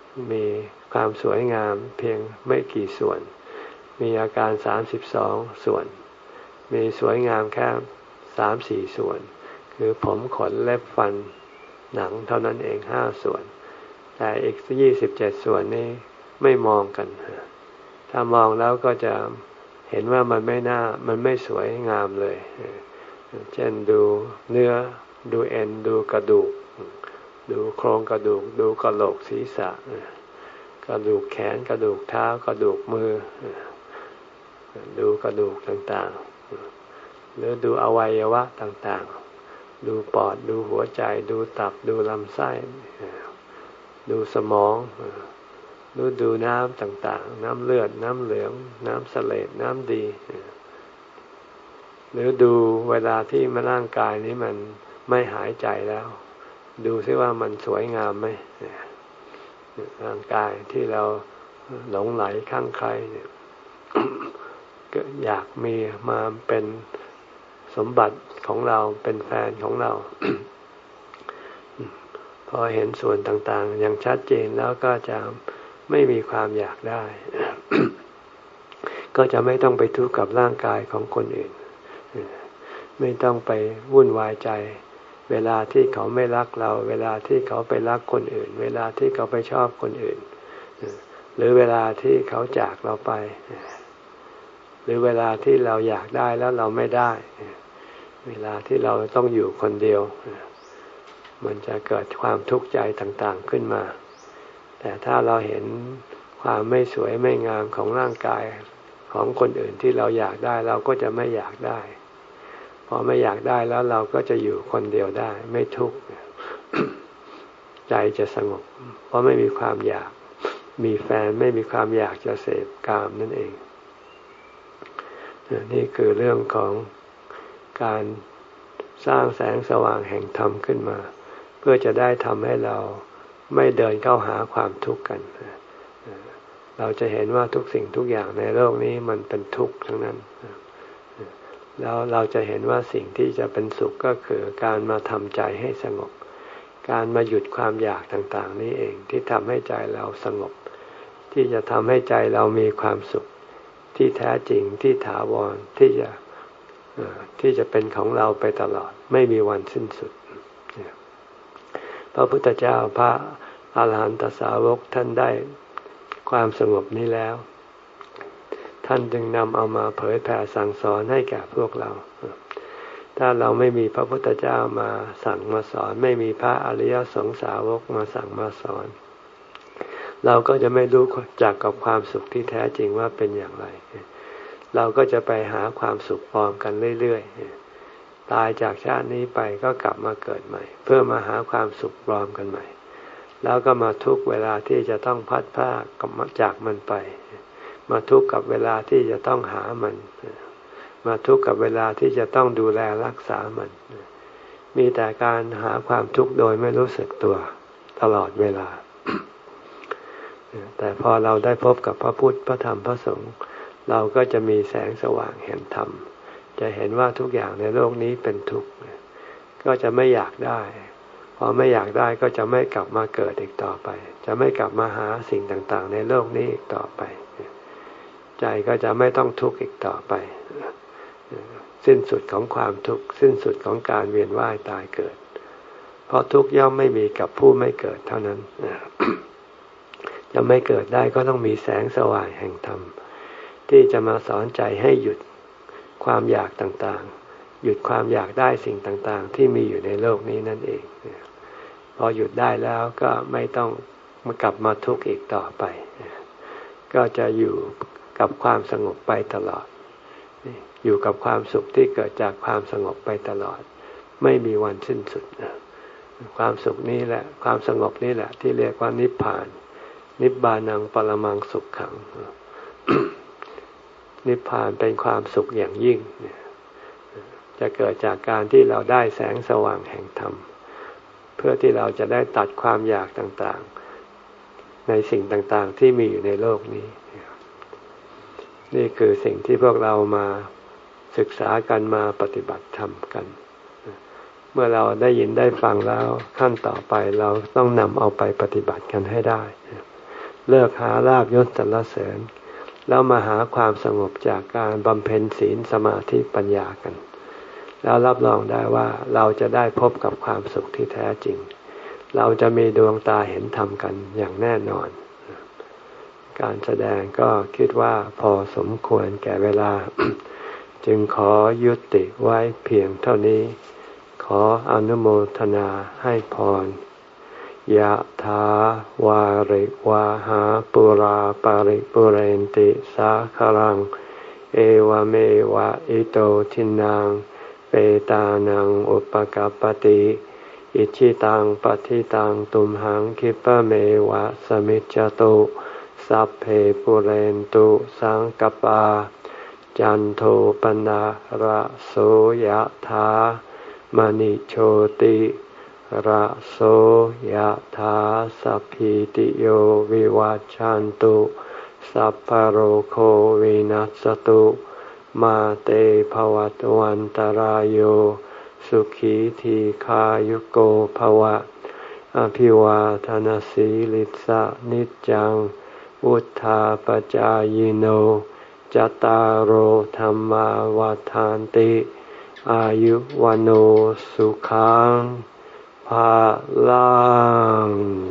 มีความสวยงามเพียงไม่กี่ส่วนมีอาการสามสิบสองส่วนมีสวยงามแค่สามสี่ส่วนคือผมขนเล็บฟันหนังเท่านั้นเองห้าส่วนแต่อีกยี่สิบเจ็ดส่วนนี้ไม่มองกันถ้ามองแล้วก็จะเห็นว่ามันไม่น่ามันไม่สวยงามเลยเช่นดูเนื้อดูเอ็นดูกระดูกดูโครงกระดูกดูกระโหลกศีรษะกระดูกแขนกระดูกเท้ากระดูกมือดูกระดูกต่างๆหรือดูอวัยวะต่างๆดูปอดดูหัวใจดูตับดูลำไส้ดูสมองดูดูน้ำต่างๆน้ำเลือดน้ำเหลืองน้ำเสลดน้ำดีหรือดูเวลาที่มันร่างกายนี้มันไม่หายใจแล้วดูซิว่ามันสวยงามไหมร่างกายที่เราหลงไหลคลั่งไคล้เนี่ยก็อยากมีมาเป็นสมบัติของเราเป็นแฟนของเรา พอเห็นส่วนต่างๆอย่างชัดเจนแล้วก็จะไม่มีความอยากได้ ก็จะไม่ต้องไปทุกข์กับร่างกายของคนอื่นไม่ต้องไปวุ่นวายใจเวลาที่เขาไม่รักเราเวลาที่เขาไปรักคนอื่นเวลาที่เขาไปชอบคนอื่นหรือเวลาที่เขาจากเราไปหรือเวลาที่เราอยากได้แล้วเราไม่ได้เวลาที่เราต้องอยู่คนเดียวมันจะเกิดความทุกข์ใจต่างๆขึ้นมาแต่ถ้าเราเห็นความไม่สวยไม่งามของร่างกายของคนอื่นที่เราอยากได้เราก็จะไม่อยากได้พอไม่อยากได้แล้วเราก็จะอยู่คนเดียวได้ไม่ทุกข์ ใจจะสงบเพราะไม่มีความอยากมีแฟนไม่มีความอยากจะเสพกามนั่นเองนี่คือเรื่องของการสร้างแสงสว่างแห่งธรรมขึ้นมาเพื่อจะได้ทำให้เราไม่เดินเข้าหาความทุกข์กันเราจะเห็นว่าทุกสิ่งทุกอย่างในโลกนี้มันเป็นทุกข์ทั้งนั้นแล้วเราจะเห็นว่าสิ่งที่จะเป็นสุขก็คือการมาทำใจให้สงบการมาหยุดความอยากต่างๆนี้เองที่ทำให้ใจเราสงบที่จะทำให้ใจเรามีความสุขที่แท้จริงที่ถาวรที่จะที่จะเป็นของเราไปตลอดไม่มีวันสิ้นสุดพระพุทธเจ้าพระอาหารหันตสาวกท่านได้ความสงบนี้แล้วท่านจึงนำเอามาเผยแผ่สั่งสอนให้แก่พวกเราถ้าเราไม่มีพระพุทธเจ้ามาสั่งมาสอนไม่มีพระอริยสงสาวกมาสั่งมาสอนเราก็จะไม่รู้จักกับความสุขที่แท้จริงว่าเป็นอย่างไรเราก็จะไปหาความสุขปลอมกันเรื่อยๆตายจากชาตินี้ไปก็กลับมาเกิดใหม่เพื่อมาหาความสุขปลอมกันใหม่แล้วก็มาทุกเวลาที่จะต้องพัดพรากกับจากมันไปมาทุกข์กับเวลาที่จะต้องหามันมาทุกข์กับเวลาที่จะต้องดูแลรักษามันมีแต่การหาความทุกข์โดยไม่รู้สึกตัวตลอดเวลาแต่พอเราได้พบกับพระพุทธพระธรรมพระสงฆ์เราก็จะมีแสงสว่างแห่งธรรมจะเห็นว่าทุกอย่างในโลกนี้เป็นทุกข์ก็จะไม่อยากได้พอไม่อยากได้ก็จะไม่กลับมาเกิดอีกต่อไปจะไม่กลับมาหาสิ่งต่างๆในโลกนี้อีกต่อไปใจก็จะไม่ต้องทุกข์อีกต่อไปสิ้นสุดของความทุกข์สิ้นสุดของการเวียนว่ายตายเกิดเพราะทุกข์ย่อมไม่มีกับผู้ไม่เกิดเท่านั้นจะไม่เกิดได้ก็ต้องมีแสงสว่างแห่งธรรมที่จะมาสอนใจให้หยุดความอยากต่างๆหยุดความอยากได้สิ่งต่างๆที่มีอยู่ในโลกนี้นั่นเองพอหยุดได้แล้วก็ไม่ต้องมากลับมาทุกข์อีกต่อไปก็จะอยู่กับความสงบไปตลอดอยู่กับความสุขที่เกิดจากความสงบไปตลอดไม่มีวันสิ้นสุดความสุขนี้แหละความสงบนี้แหละที่เรียกว่านิพพานนิพพานังปรมังสุขขัง นิพพานเป็นความสุขอย่างยิ่งจะเกิดจากการที่เราได้แสงสว่างแห่งธรรมเพื่อที่เราจะได้ตัดความอยากต่างๆในสิ่งต่างๆที่มีอยู่ในโลกนี้นี่คือสิ่งที่พวกเรามาศึกษากันมาปฏิบัติธรรมกันเมื่อเราได้ยินได้ฟังแล้วขั้นต่อไปเราต้องนำเอาไปปฏิบัติกันให้ได้เลิกหาลาภยศสรรเสริญแล้วมาหาความสงบจากการบำเพ็ญศีลสมาธิปัญญากันแล้วรับรองได้ว่าเราจะได้พบกับความสุขที่แท้จริงเราจะมีดวงตาเห็นธรรมกันอย่างแน่นอนการแสดงก็คิดว่าพอสมควรแก่เวลา จึงขอยุติไว้เพียงเท่านี้ขออนุโมทนาให้พรยะถาวาริวาหาปุราปาริปุเรนติสาคารังเอวเมวะอิโตทินังเปตานังอุปกัปปติอิชิตังปฏิตังตุมหังคิปะเมวะสมิจจตุสัพเพปุเรนตุสังกปาจันโทปนะระโสยถามณิโชติระโสยถาสัพพิติโยวิวัจจันตุสัพพะโรโควินัสตุมาเตภวัตวันตารโยสุขีทีขายุโกภวะอภิวาทนาสีลิสะนิจจังวุธาปจายโนจตารโหธรรมาวาทานติอายุวโนสุขังภาลัง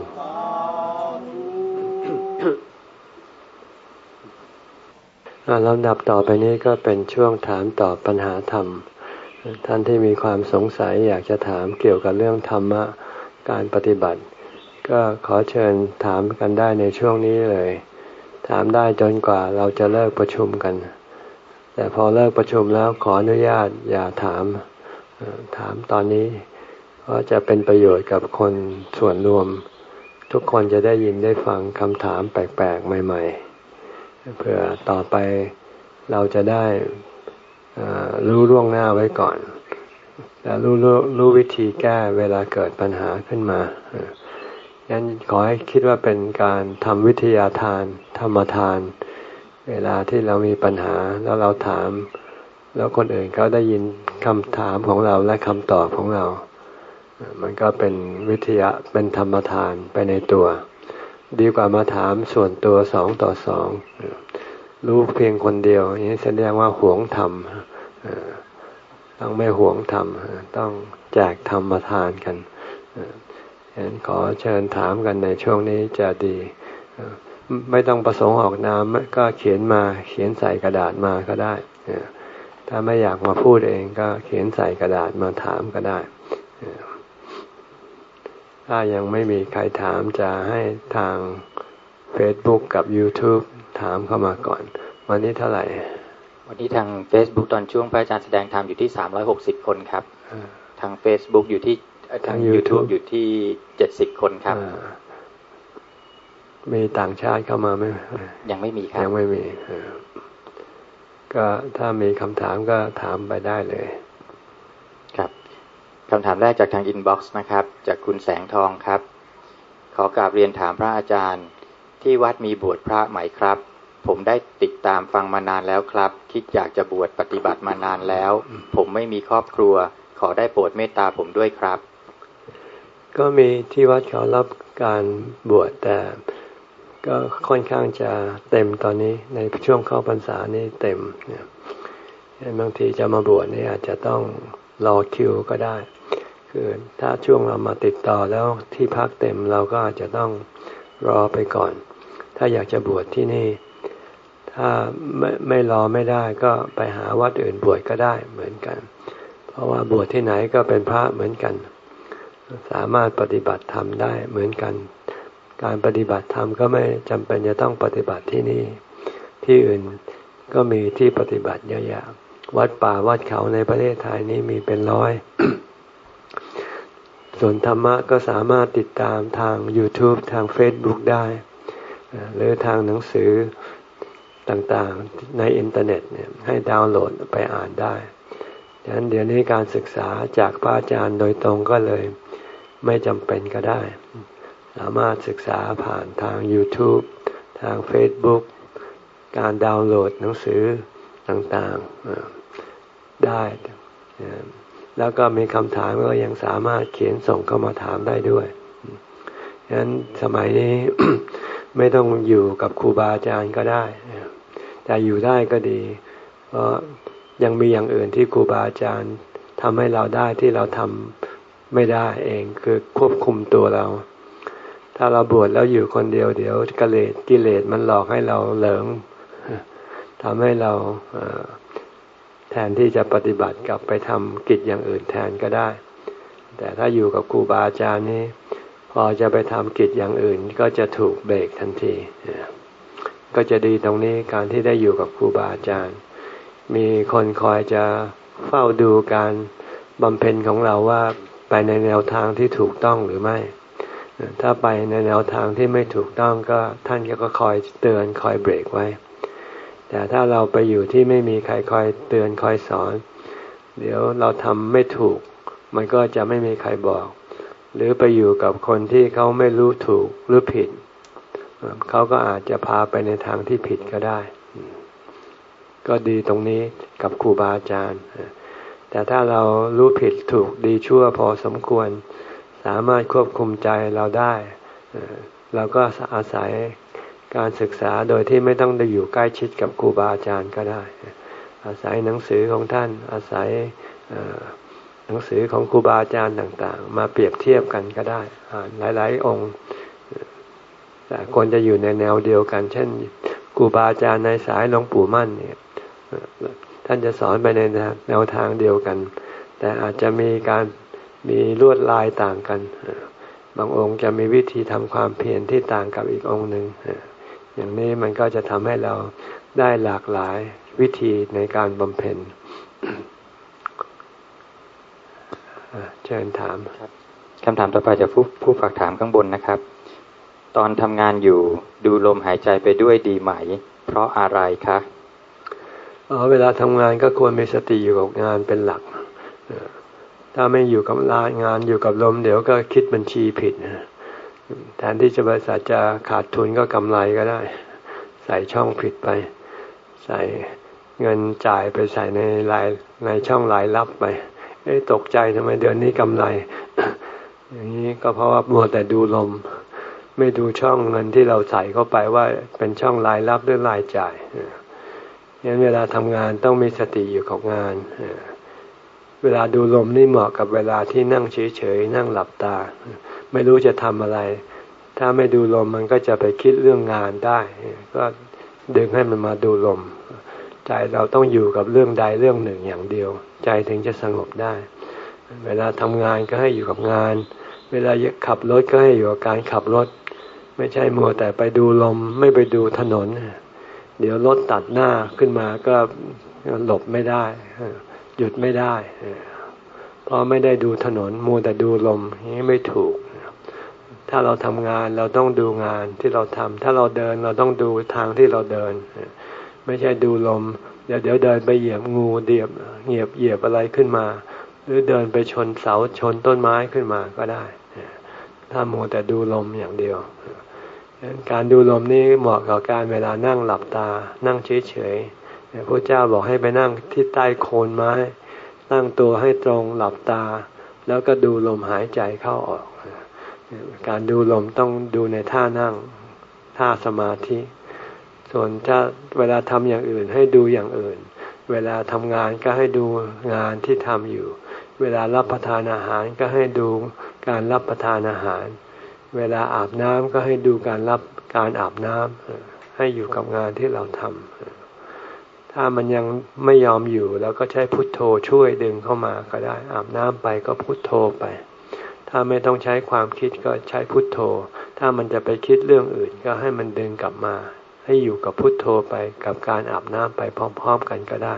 ลำดับต่อไปนี้ก็เป็นช่วงถามตอบปัญหาธรรมท่านที่มีความสงสัยอยากจะถามเกี่ยวกับเรื่องธรรมะการปฏิบัติก็ขอเชิญถามกันได้ในช่วงนี้เลยถามได้จนกว่าเราจะเลิกประชุมกันแต่พอเลิกประชุมแล้วขออนุญาตอย่าถามถามตอนนี้เพราะจะเป็นประโยชน์กับคนส่วนรวมทุกคนจะได้ยินได้ฟังคำถามแปลกๆใหม่ๆเพื่อต่อไปเราจะได้รู้ล่วงหน้าไว้ก่อนและรู้รู้รู้วิธีแก้เวลาเกิดปัญหาขึ้นมางั้นขอให้คิดว่าเป็นการทำวิทยาทานธรรมทานเวลาที่เรามีปัญหาแล้วเราถามแล้วคนอื่นเขาได้ยินคำถามของเราและคำตอบของเรามันก็เป็นวิทยาเป็นธรรมทานไปในตัวดีกว่ามาถามส่วนตัวสองต่อสองรู้เพียงคนเดียวนี้แสดงว่าหวงธรรมต้องไม่หวงธรรมต้องแจกธรรมทานกันฉะนั้นขอเชิญถามกันในช่วงนี้จะดีไม่ต้องประสงค์ออกนามก็เขียนมาเขียนใส่กระดาษมาก็ได้ถ้าไม่อยากมาพูดเองก็เขียนใส่กระดาษมาถามก็ได้ถ้ายังไม่มีใครถามจะให้ทาง Facebook กับ YouTube ถามเข้ามาก่อนวันนี้เท่าไหร่วันนี้ทาง Facebook ตอนช่วงพระอาจารย์แสดงธรรมอยู่ที่สามร้อยหกสิบคนครับทาง Facebook อยู่ที่ทาง YouTube อยู่ที่เจ็ดสิบคนครับมีต่างชาติเข้ามาไหมยังไม่มีครับยังไม่มีก็ถ้ามีคำถามก็ถามไปได้เลยครับคำถามแรกจากทางอินบ็อกซ์นะครับจากคุณแสงทองครับขอกราบเรียนถามพระอาจารย์ที่วัดมีบวชพระไหมครับผมได้ติดตามฟังมานานแล้วครับคิดอยากจะบวชปฏิบัติมานานแล้วผมไม่มีครอบครัวขอได้โปรดเมตตาผมด้วยครับก็มีที่วัดเขารับการบวชแต่ก็ค่อนข้างจะเต็มตอนนี้ในช่วงเข้าพรรษานี่เต็มเนี่ยบางทีจะมาบวชนี่อาจจะต้องรอคิวก็ได้คือถ้าช่วงเรามาติดต่อแล้วที่พักเต็มเราก็อาจจะต้องรอไปก่อนถ้าอยากจะบวชที่นี่ถ้าไม่ไม่รอไม่ได้ก็ไปหาวัดอื่นบวชก็ได้เหมือนกันเพราะว่าบวชที่ไหนก็เป็นพระเหมือนกันสามารถปฏิบัติธรรมได้เหมือนกันการปฏิบัติธรรมก็ไม่จำเป็นจะต้องปฏิบัติที่นี่ที่อื่นก็มีที่ปฏิบัติเยอะแยะวัดป่าวัดเขาในประเทศไทยนี้มีเป็นร้อย ส่วนธรรมะก็สามารถติดตามทาง YouTube ทาง Facebook ได้หรือทางหนังสือต่างๆในอินเทอร์เน็ตเนี่ยให้ดาวน์โหลดไปอ่านได้ดังนั้นเดี๋ยวนี้การศึกษาจากพระอาจารย์โดยตรงก็เลยไม่จำเป็นก็ได้สามารถศึกษาผ่านทาง YouTube ทาง Facebook การดาวน์โหลดหนังสือต่างๆได้แล้วก็มีคำถามก็ยังสามารถเขียนส่งเข้ามาถามได้ด้วยฉะนั้นสมัยนี้ไม่ต้องอยู่กับครูบาอาจารย์ก็ได้แต่อยู่ได้ก็ดีเพราะยังมีอย่างอื่นที่ครูบาอาจารย์ทำให้เราได้ที่เราทำไม่ได้เองคือควบคุมตัวเราถ้าเราบวชแล้วอยู่คนเดียวเดี๋ยวกิเลสกิเลสมันหลอกให้เราเหลิงทำให้เราแทนที่จะปฏิบัติกลับไปทำกิจอย่างอื่นแทนก็ได้แต่ถ้าอยู่กับครูบาอาจารย์นี่พอจะไปทำกิจอย่างอื่นก็จะถูกเบรกทันทีก็จะดีตรงนี้การที่ได้อยู่กับครูบาอาจารย์มีคนคอยจะเฝ้าดูการบำเพ็ญของเราว่าไปในแนวทางที่ถูกต้องหรือไม่ถ้าไปในแนวทางที่ไม่ถูกต้องก็ท่านก็คอยเตือนคอยเบรกไว้แต่ถ้าเราไปอยู่ที่ไม่มีใครคอยเตือนคอยสอนเดี๋ยวเราทำไม่ถูกมันก็จะไม่มีใครบอกหรือไปอยู่กับคนที่เขาไม่รู้ถูกหรือผิดเขาก็อาจจะพาไปในทางที่ผิดก็ได้ก็ดีตรงนี้กับครูบาอาจารย์แต่ถ้าเรารู้ผิดถูกดีชั่วพอสมควรสามารถควบคุมใจเราได้เราก็อาศัยการศึกษาโดยที่ไม่ต้องได้อยู่ใกล้ชิดกับครูบาอาจารย์ก็ได้อาศัยหนังสือของท่านอาศัยหนังสือของครูบาอาจารย์ต่างๆมาเปรียบเทียบกันก็ได้อ่านหลายๆองค์แต่ควรจะอยู่ในแนวเดียวกันเช่นครูบาอาจารย์ในสายหลวงปู่มั่นเนี่ยท่านจะสอนไปในแนวทางเดียวกันแต่อาจจะมีการมีลวดลายต่างกันบางองค์จะมีวิธีทำความเพียรที่ต่างกับอีกองค์หนึ่งอย่างนี้มันก็จะทำให้เราได้หลากหลายวิธีในการบำเพ็ญเชิญถามครับคำถามต่อไปจากผู้ผู้ฝากถามข้างบนนะครับตอนทำงานอยู่ดูลมหายใจไปด้วยดีไหมเพราะอะไรคะอ๋อเวลาทำงานก็ควรมีสติอยู่กับงานเป็นหลักถ้าไม่อยู่กับงานอยู่กับลมเดี๋ยวก็คิดบัญชีผิดแทนที่จะบริษัทจะขาดทุนก็กำไรก็ได้ใส่ช่องผิดไปใส่เงินจ่ายไปใส่ในรายในช่องรายรับไปเอ๊ะตกใจทำไมเดือนนี้กำไรอย่างนี้ก็เพราะว่ามัวแต่ดูลมไม่ดูช่องเงินที่เราใส่เข้าไปว่าเป็นช่องรายรับหรือรายจ่ายงั้นเวลาทำงานต้องมีสติอยู่กับงานเวลาดูลมนี่เหมาะกับเวลาที่นั่งเฉยๆนั่งหลับตาไม่รู้จะทำอะไรถ้าไม่ดูลมมันก็จะไปคิดเรื่องงานได้ก็ดึงให้มันมาดูลมใจเราต้องอยู่กับเรื่องใดเรื่องหนึ่งอย่างเดียวใจถึงจะสงบได้เวลาทำงานก็ให้อยู่กับงานเวลาขับรถก็ให้อยู่กับการขับรถไม่ใช่มัวแต่ไปดูลมไม่ไปดูถนนเดี๋ยวรถตัดหน้าขึ้นมาก็หลบไม่ได้หยุดไม่ได้เพราะไม่ได้ดูถนนมัวแต่ดูลมนี้ไม่ถูกถ้าเราทำงานเราต้องดูงานที่เราทำถ้าเราเดินเราต้องดูทางที่เราเดินไม่ใช่ดูลมเดี๋ยวเดี๋ยวเดินไปเหยียบงูเดียบเหยียบเหยียบอะไรขึ้นมาหรือเดินไปชนเสาชนต้นไม้ขึ้นมาก็ได้ถ้ามัวแต่ดูลมอย่างเดียวการดูลมนี่เหมาะกับการเวลานั่งหลับตานั่งเฉยๆพระเจ้าบอกให้ไปนั่งที่ใต้โคนไม้ตั้งตัวให้ตรงหลับตาแล้วก็ดูลมหายใจเข้าออกการดูลมต้องดูในท่านั่งท่าสมาธิส่วนถ้าเวลาทำอย่างอื่นให้ดูอย่างอื่นเวลาทำงานก็ให้ดูงานที่ทำอยู่เวลารับประทานอาหารก็ให้ดูการรับประทานอาหารเวลาอาบน้ำก็ให้ดูการรับการอาบน้ำให้อยู่กับงานที่เราทำถ้ามันยังไม่ยอมอยู่เราก็ใช้พุทโธช่วยดึงเข้ามาก็ได้อาบน้ำไปก็พุทโธไปถ้าไม่ต้องใช้ความคิดก็ใช้พุทโธถ้ามันจะไปคิดเรื่องอื่นก็ให้มันดึงกลับมาให้อยู่กับพุทโธไปกับการอาบน้ำไปพร้อมๆกันก็ได้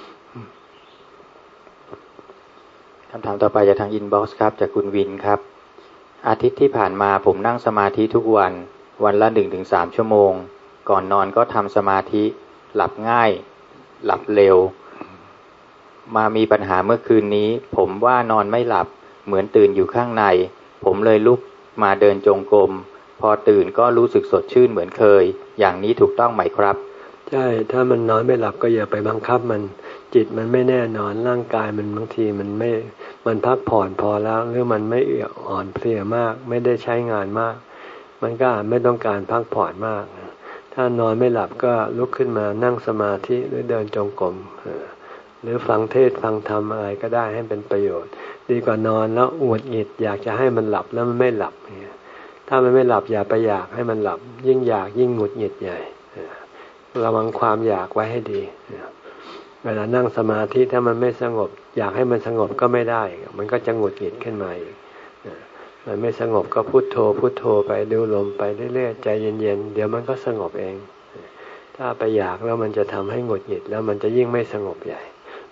คำถามต่อไปจากทางอินบ็อกซ์ครับจากคุณวินครับอาทิตย์ที่ผ่านมาผมนั่งสมาธิทุกวันวันละ หนึ่งถึงสาม ชั่วโมงก่อนนอนก็ทำสมาธิหลับง่ายหลับเร็วมามีปัญหาเมื่อคืนนี้ผมว่านอนไม่หลับเหมือนตื่นอยู่ข้างในผมเลยลุกมาเดินจงกรมพอตื่นก็รู้สึกสดชื่นเหมือนเคยอย่างนี้ถูกต้องไหมครับใช่ถ้ามันนอนไม่หลับก็อย่าไปบังคับมันจิตมันไม่แน่นอนร่างกายมันบางทีมันไม่มันพักผ่อนพอแล้วหรือมันไม่อ่อนเพลียมากไม่ได้ใช้งานมากมันก็อาจไม่ต้องการพักผ่อนมากถ้านอนไม่หลับก็ลุกขึ้นมานั่งสมาธิหรือเดินจงกรมหรือฟังเทศฟังธรรมอะไรก็ได้ให้เป็นประโยชน์ดีกว่านอนแล้วหงุดหงิดอยากจะให้มันหลับแล้วมันไม่หลับถ้ามันไม่หลับอย่าไปอยากให้มันหลับยิ่งอยากยิ่งหงุดหงิดใหญ่ระวังความอยากไว้ให้ดีเวลานั่งสมาธิถ้ามันไม่สงบอยากให้มันสงบก็ไม่ได้มันก็จะหงุดหงิดขึ้นมาอีกมันไม่สงบก็พุทโธพุทโธไปดูลมไปเรื่อยๆใจเย็นๆเดี๋ยวมันก็สงบเองถ้าไปอยากแล้วมันจะทำให้หงุดหงิดแล้วมันจะยิ่งไม่สงบใหญ่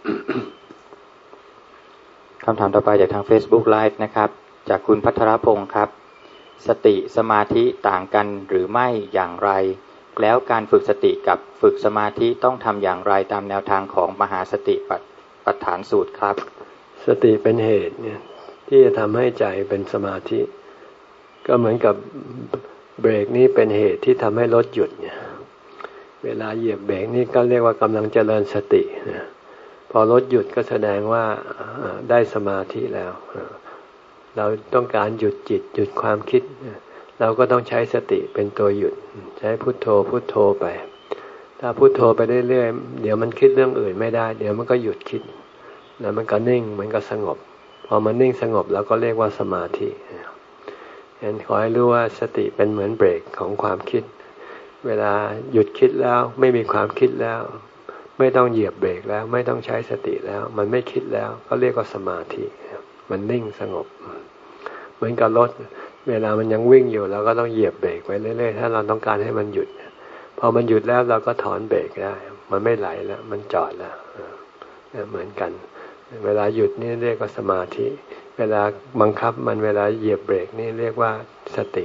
คำถามต่อไปจากทาง Facebook Live นะครับจากคุณพัทรพงศ์ครับสติสมาธิต่างกันหรือไม่อย่างไรแล้วการฝึกสติกับฝึกสมาธิต้องทำอย่างไรตามแนวทางของมหาสติปัฏฐานสูตรครับสติเป็นเหตุเนี่ยที่จะทำให้ใจเป็นสมาธิก็เหมือนกับเบรกนี้เป็นเหตุที่ทำให้รถหยุดเนี่ยเวลาเหยียบเบรกนี่ก็เรียกว่ากำลังเจริญสตินะพอรถหยุดก็แสดงว่าได้สมาธิแล้วเราต้องการหยุดจิตหยุดความคิดเราก็ต้องใช้สติเป็นตัวหยุดใช้พุทโธพุทโธไปถ้าพุทโธไปเรื่อยๆเดี๋ยวมันคิดเรื่องอื่นไม่ได้เดี๋ยวมันก็หยุดคิดแล้วมันก็นิ่งมันก็สงบพอมันนิ่งสงบแล้วก็เรียกว่าสมาธิฉะนั้นขอให้รู้ว่าสติเป็นเหมือนเบรกของความคิดเวลาหยุดคิดแล้วไม่มีความคิดแล้วไม่ต้องเหยียบเบรกแล้วไม่ต้องใช้สติแล้วมันไม่คิดแล้วก็เรียกว่าสมาธิมันนิ่งสงบเหมือนกับรถเวลามันยังวิ่งอยู่เราก็ต้องเหยียบเบรกไว้เรื่อยๆถ้าเราต้องการให้มันหยุดพอมันหยุดแล้วเราก็ถอนเบรกได้มันไม่ไหลแล้วมันจอดแล้วเหมือนกันเวลาหยุดนี่เรียกว่าสมาธิเวลาบังคับมันเวลาเหยียบเบรกนี่เรียกว่าสติ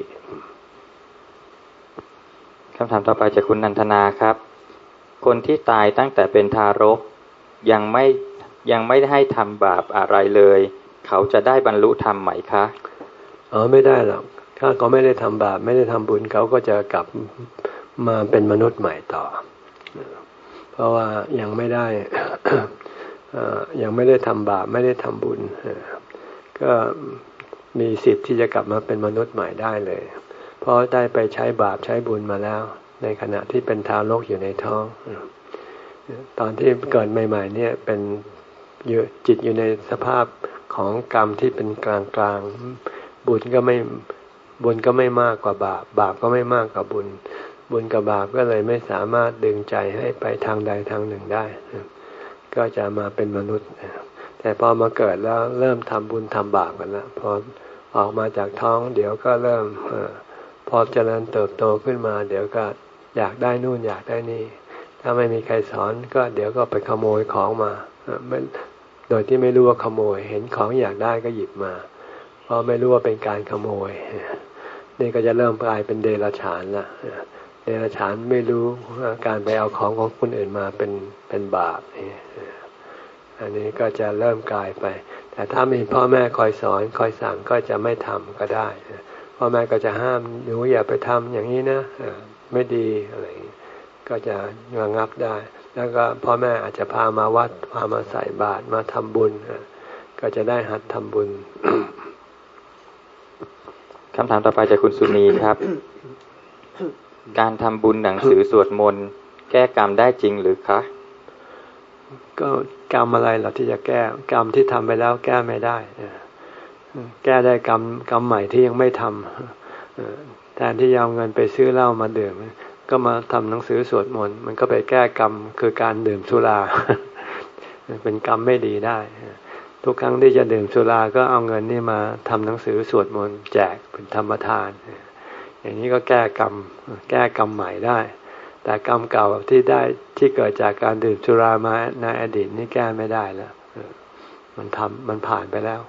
คำถามต่อไปจากคุณนันทนาครับคนที่ตายตั้งแต่เป็นทารกยังไม่ยังไม่ได้ให้ทำบาปอะไรเลยเขาจะได้บรรลุธรรมไหมคะอ๋อไม่ได้หรอกถ้าเขาไม่ได้ทำบาปไม่ได้ทำบุญเขาก็จะกลับมาเป็นมนุษย์ใหม่ต่อเพราะว่ายังไม่ได้ ยังไม่ได้ทำบาปไม่ได้ทำบุญก็มีสิทธิ์ที่จะกลับมาเป็นมนุษย์ใหม่ได้เลยเพราะได้ไปใช้บาปใช้บุญมาแล้วในขณะที่เป็นทารกอยู่ในท้องตอนที่เกิดใหม่ๆเนี่ยเป็นจิตอยู่ในสภาพของกรรมที่เป็นกลางๆบุญก็ไม่บุญก็ไม่มากกว่าบาปบาปก็ไม่มากกว่าบุญบุญกับบาปก็เลยไม่สามารถดึงใจให้ไปทางใดทางหนึ่งได้ก็จะมาเป็นมนุษย์แต่พอมาเกิดแล้วเริ่มทำบุญทำบาปกันแล้วพอออกมาจากท้องเดี๋ยวก็เริ่มพอเจริญเติบโตขึ้นมาเดี๋ยวก็อยากได้นู่นอยากได้นี่ถ้าไม่มีใครสอนก็เดี๋ยวก็ไปขโมยของมาโดยที่ไม่รู้ว่าขโมยเห็นของอยากได้ก็หยิบมาเพราะไม่รู้ว่าเป็นการขโมยนี่ก็จะเริ่มกลายเป็นเดรัจฉานละเดรัจฉานไม่รู้การไปเอาของของคนอื่นมาเป็นเป็นบาปอันนี้ก็จะเริ่มกลายไปแต่ถ้ามีพ่อแม่คอยสอนคอยสั่งก็จะไม่ทำก็ได้พ่อแม่ก็จะห้ามหนูอย่าไปทำอย่างนี้นะไม่ดีอะไรก็จะระงับได้แล้วก็พ่อแม่อาจจะพามาวัดพามาใส่บาตรมาทำบุญก็จะได้หัดทำบุญคำถามต่อไปจากคุณสุนีครับ การทำบุญหนังสือสวดมนต์แก้กรรมได้จริงหรือคะก็กรรมอะไรเราที่จะแก้กรรมที่ทำไปแล้วแก้ไม่ได้แก้ได้กรรมกรรมใหม่ที่ยังไม่ทำแทนที่จะเอาเงินไปซื้อเหล้ามาดื่มก็มาทำหนังสือสวดมนต์มันก็ไปแก้กรรมคือการดื่มสุรา เป็นกรรมไม่ดีได้ทุกครั้งที่จะดื่มสุราก็เอาเงินนี่มาทำหนังสือสวดมนต์แจกเป็นธรรมทานอย่างนี้ก็แก้กรรมแก้กรรมใหม่ได้แต่กรรมเก่าที่ได้ที่เกิดจากการดื่มสุรามาในอดีตนี่แก้ไม่ได้แล้วมันทำมันผ่านไปแล้ว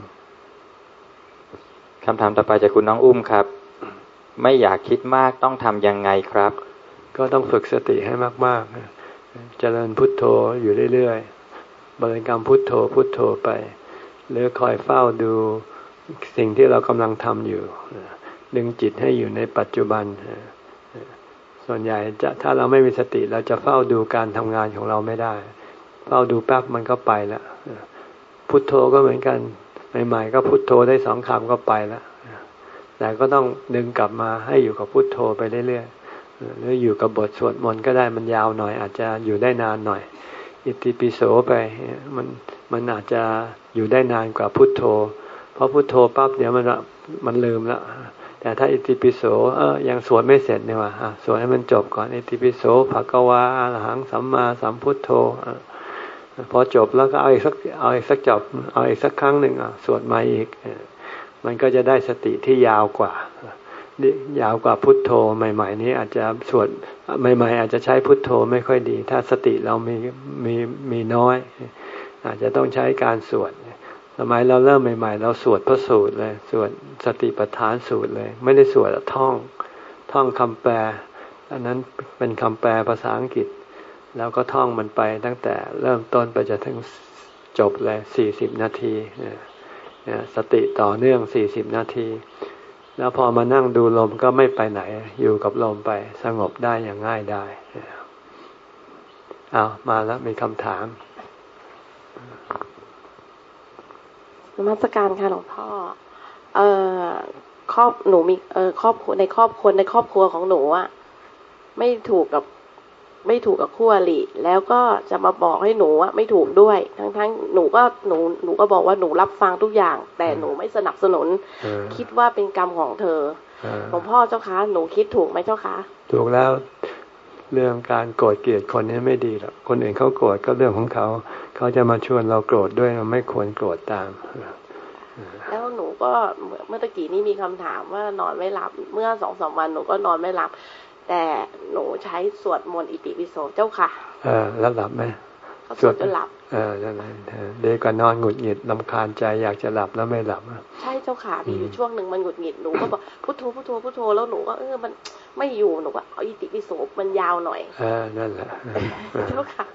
คำถามต่อไปจากคุณน้องอุ้มครับไม่อยากคิดมากต้องทำยังไงครับก็ต้องฝึกสติให้มากๆเจริญพุทโธอยู่เรื่อยๆบริกรรมพุทโธพุทโธไปหรือคอยเฝ้าดูสิ่งที่เรากำลังทำอยู่ดึงจิตให้อยู่ในปัจจุบันส่วนใหญ่จะถ้าเราไม่มีสติเราจะเฝ้าดูการทำงานของเราไม่ได้เฝ้าดูแป๊บมันก็ไปแล้วพุทโธก็เหมือนกันใหม่ๆก็พุทโธได้สองคำก็ไปแล้วแต่ก็ต้องดึงกลับมาให้อยู่กับพุทโธไปเรื่อยๆหรืออยู่กับบทสวดมนต์ก็ได้มันยาวหน่อยอาจจะอยู่ได้นานหน่อยอิติปิโสไปมันมันอาจจะอยู่ได้นานกว่าพุทโธเพราะพุทโธปั๊บเดี๋ยวมันมันลืมแล้วแต่ถ้าอิติปิโสเออยังสวดไม่เสร็จเนี่ยว่ะสวดให้มันจบก่อนอิติปิโสภะคะวาอะระหังสัมมาสัมพุทโธพอจบแล้วก็เอาอีกสักเอาอีกสักจบเอาอีกสักครั้งหนึ่งอ่ะสวดมาอีกมันก็จะได้สติที่ยาวกว่ายาวกว่าพุทโธใหม่ๆนี้อาจจะสวดใหม่ๆอาจจะใช้พุทโธไม่ค่อยดีถ้าสติเรามีมีมีน้อยอาจจะต้องใช้การสวดสมัยเราเริ่มใหม่ๆเราสวดพระสูตรเลยสวดสติปัฏฐานสูตรเลยไม่ได้สวดท่องท่องคำแปลอันนั้นเป็นคำแปลภาษาอังกฤษแล้วก็ท่องมันไปตั้งแต่เริ่มต้นไปจนถึงจบเลยสี่สิบนาทีสติต่อเนื่องสี่สิบนาทีแล้วพอมานั่งดูลมก็ไม่ไปไหนอยู่กับลมไปสงบได้อย่างง่ายได้เอามาแล้วมีคำถามนมัสการค่ะหลวงพ่อเอ่อครอบหนูมีเอ่อครอบครัวในครอบครัวในครอบครัวของหนูอ่ะไม่ถูกกับไม่ถูกกับคู่อริแล้วก็จะมาบอกให้หนูอ่ะไม่ถูกด้วยทั้งทั้งหนูก็หนูหนูก็บอกว่าหนูรับฟังทุกอย่างแต่หนูไม่สนับสนุนคิดว่าเป็นกรรมของเธอหลวงพ่อเจ้าคะหนูคิดถูกไหมเจ้าคะถูกแล้วเรื่องการโกรธเกลียดคนนี้ไม่ดีหรอกคนอื่นเขาโกรธก็เรื่องของเขาเขาจะมาชวนเราโกรธด้วยเราไม่ควรโกรธตามแล้วหนูก็เมื่อตะกี้นี้มีคำถามว่านอนไม่หลับเมื่อสองสามวันหนูก็นอนไม่หลับแต่หนูใช้สวดมนต์อิติปิโสเจ้าค่ะเออแล้วหลับไหมสวดจนหลับเออนั่นแหละเด็กก็นอนหงุดหงิดรำคาญใจอยากจะหลับแล้วไม่หลับใช่เจ้าค่ะมีอยู่ช่วงหนึ่งมันหงุดหงิดหนูก็บอกพุทโธพุทโธพุทโธแล้วหนูก็เออมันไม่อยู่หนูก็เอาอิติปิโสมันยาวหน่อยเออนั่นแหละเจ้าค่ะ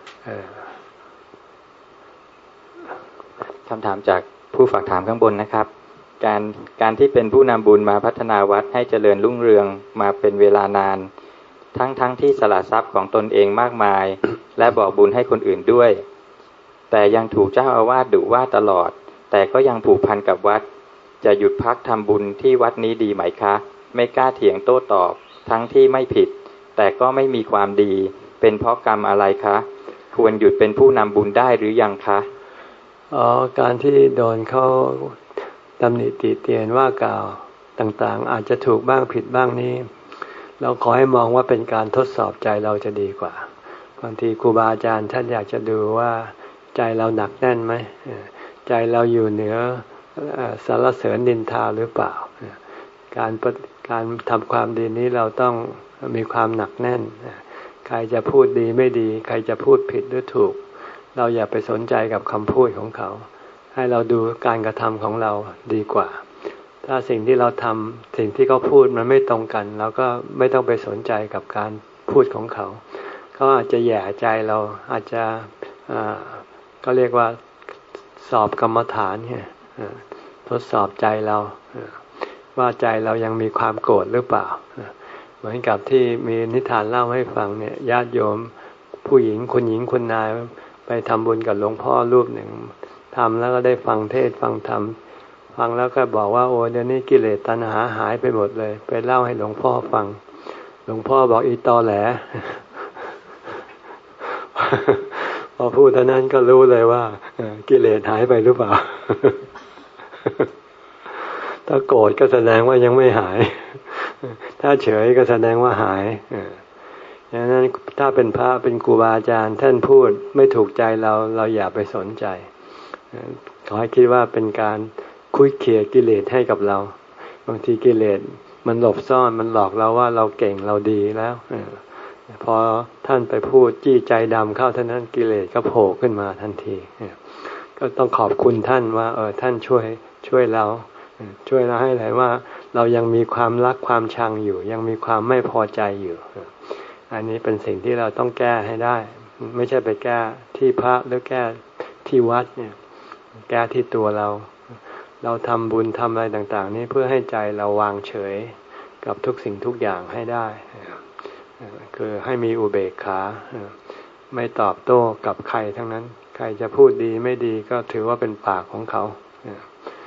คำถามจากผู้ฝากถามข้างบนนะครับการการที่เป็นผู้นำบุญมาพัฒนาวัดให้เจริญรุ่งเรืองมาเป็นเวลานานทั้งทั้งที่สละทรัพย์ของตนเองมากมายและบอกบุญให้คนอื่นด้วยแต่ยังถูกเจ้าอาวาสดุว่าตลอดแต่ก็ยังผูกพันกับวัดจะหยุดพักทำบุญที่วัดนี้ดีไหมคะไม่กล้าเถียงโต้ตอบทั้งที่ไม่ผิดแต่ก็ไม่มีความดีเป็นเพราะกรรมอะไรคะควรหยุดเป็นผู้นำบุญได้หรือยังคะอ๋อการที่โดนเขาตำหนิติเตียนว่ากล่าวต่างๆอาจจะถูกบ้างผิดบ้างนี้เราขอให้มองว่าเป็นการทดสอบใจเราจะดีกว่าบางทีครูบาอาจารย์ท่านอยากจะดูว่าใจเราหนักแน่นไหมใจเราอยู่เหนือสรรเสริญนินทาหรือเปล่าการการทำความดีนี้เราต้องมีความหนักแน่นใครจะพูดดีไม่ดีใครจะพูดผิดหรือถูกเราอย่าไปสนใจกับคำพูดของเขาให้เราดูการกระทำของเราดีกว่าถ้าสิ่งที่เราทำสิ่งที่เขาพูดมันไม่ตรงกันเราก็ไม่ต้องไปสนใจกับการพูดของเขาเขาอาจจะแย่ใจเราอาจจะก็เรียกว่าสอบกรรมฐานเนี่ยทดสอบใจเราว่าใจเรายังมีความโกรธหรือเปล่าเหมือนกับที่มีนิทานเล่าให้ฟังเนี่ยญาติโยมผู้หญิงคุณหญิงคุณนายไปทำบุญกับหลวงพ่อรูปหนึ่งทำแล้วก็ได้ฟังเทศฟังธรรมฟังแล้วก็บอกว่าโอ้เดี๋ยวนี้กิเลสตัณหาหายไปหมดเลยไปเล่าให้หลวงพ่อฟังหลวงพ่อบอกอีตอแหล พอพูดเท่านั้นก็รู้เลยว่ากิเลสหายไปหรือเปล่า ถ้าโกรธก็แสดงว่ายังไม่หาย ถ้าเฉยก็แสดงว่าหายดังนั้นถ้าเป็นพระเป็นครูบาอาจารย์ท่านพูดไม่ถูกใจเราเราอย่าไปสนใจขอให้คิดว่าเป็นการคุยเขี่ยกิเลสให้กับเราบางทีกิเลสมันหลบซ่อนมันหลอกเราว่าเราเก่งเราดีแล้วพอท่านไปพูดจี้ใจดำเข้าเท่านั้นกิเลสก็โผล่ขึ้นมาทันทีก็ต้องขอบคุณท่านว่าเออท่านช่วยช่วยเราช่วยเราให้เห็นว่าเรายังมีความรักความชังอยู่ยังมีความไม่พอใจอยู่อันนี้เป็นสิ่งที่เราต้องแก้ให้ได้ไม่ใช่ไปแก้ที่พระหรือแก้ที่วัดเนี่ยแก้ที่ตัวเราเราทำบุญทำอะไรต่างๆนี้เพื่อให้ใจเราวางเฉยกับทุกสิ่งทุกอย่างให้ได้คือให้มีอุเบกขาไม่ตอบโต้กับใครทั้งนั้นใครจะพูดดีไม่ดีก็ถือว่าเป็นปากของเขาถ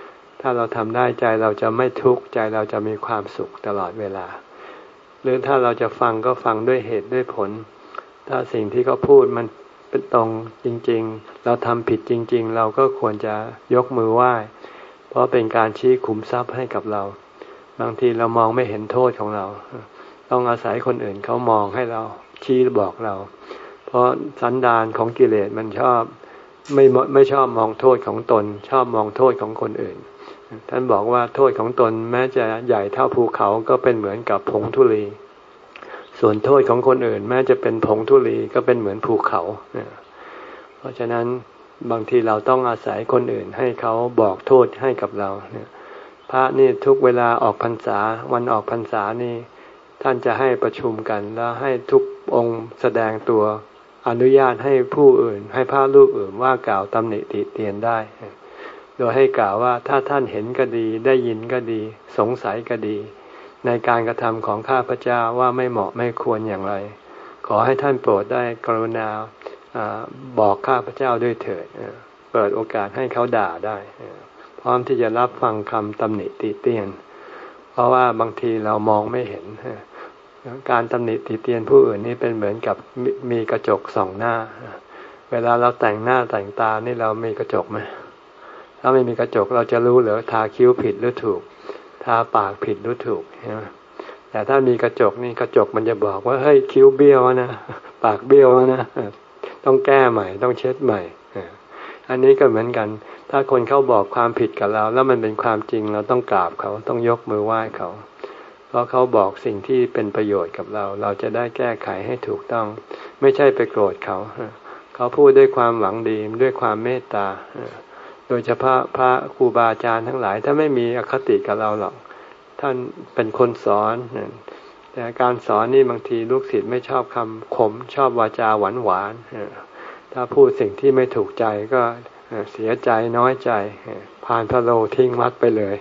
ถ้าเราทำได้ใจเราจะไม่ทุกข์ใจเราจะมีความสุขตลอดเวลาหรือถ้าเราจะฟังก็ฟังด้วยเหตุด้วยผลถ้าสิ่งที่เขาพูดมันเป็นตรงจริงๆเราทำผิดจริงๆเราก็ควรจะยกมือไหว้เพราะเป็นการชี้ขุมทรัพย์ให้กับเราบางทีเรามองไม่เห็นโทษของเราต้องอาศัยคนอื่นเขามองให้เราชี้บอกเราเพราะสันดานของกิเลสมันชอบไม่ไม่ชอบมองโทษของตนชอบมองโทษของคนอื่นท่านบอกว่าโทษของตนแม้จะใหญ่เท่าภูเขาก็เป็นเหมือนกับผงธุลีส่วนโทษของคนอื่นแม้จะเป็นผงธุลีก็เป็นเหมือนภูเขาเพราะฉะนั้นบางทีเราต้องอาศัยคนอื่นให้เขาบอกโทษให้กับเราพระนี่ทุกเวลาออกพรรษาวันออกพรรษานี่ท่านจะให้ประชุมกันแล้วให้ทุกองค์แสดงตัวอนุญาตให้ผู้อื่นให้พระรูปอื่นว่ากล่าวตำหนิติเตียนได้โดยให้กล่าวว่าถ้าท่านเห็นก็ดีได้ยินก็ดีสงสัยก็ดีในการกระทำของข้าพเจ้าว่าไม่เหมาะไม่ควรอย่างไรขอให้ท่านโปรดได้กรุณาบอกข้าพเจ้าด้วยเถิดเปิดโอกาสให้เขาด่าได้พร้อมที่จะรับฟังคำตำหนิติเตียนเพราะว่าบางทีเรามองไม่เห็นการตำหนิติเตียนผู้อื่นนี่เป็นเหมือนกับมีกระจกส่องหน้าเวลาเราแต่งหน้าแต่งตานี่เรามีกระจกไหมถ้าไม่มีกระจกเราจะรู้เหรอทาคิ้วผิดหรือถูกทาปากผิดหรือถูกใช่ไหมแต่ถ้ามีกระจกนี่กระจกมันจะบอกว่าเฮ้ยคิ้วเบี้ยวนะปากเบี้ยวนะต้องแก้ใหม่ต้องเช็ดใหม่อันนี้ก็เหมือนกันถ้าคนเขาบอกความผิดกับเราแล้วมันเป็นความจริงเราต้องกราบเขาต้องยกมือไหว้เขาเพราะเขาบอกสิ่งที่เป็นประโยชน์กับเราเราจะได้แก้ไขให้ถูกต้องไม่ใช่ไปโกรธเขาเขาพูดด้วยความหวังดีด้วยความเมตตาโดยเฉพาะพระครูบาอาจารย์ทั้งหลายถ้าไม่มีอคติกับเราหรอกท่านเป็นคนสอนแต่การสอนนี่บางทีลูกศิษย์ไม่ชอบคำขมชอบวาจาหวานหวานถ้าพูดสิ่งที่ไม่ถูกใจก็เสียใจน้อยใจผ่านพระโลทิ้งวัดไปเลย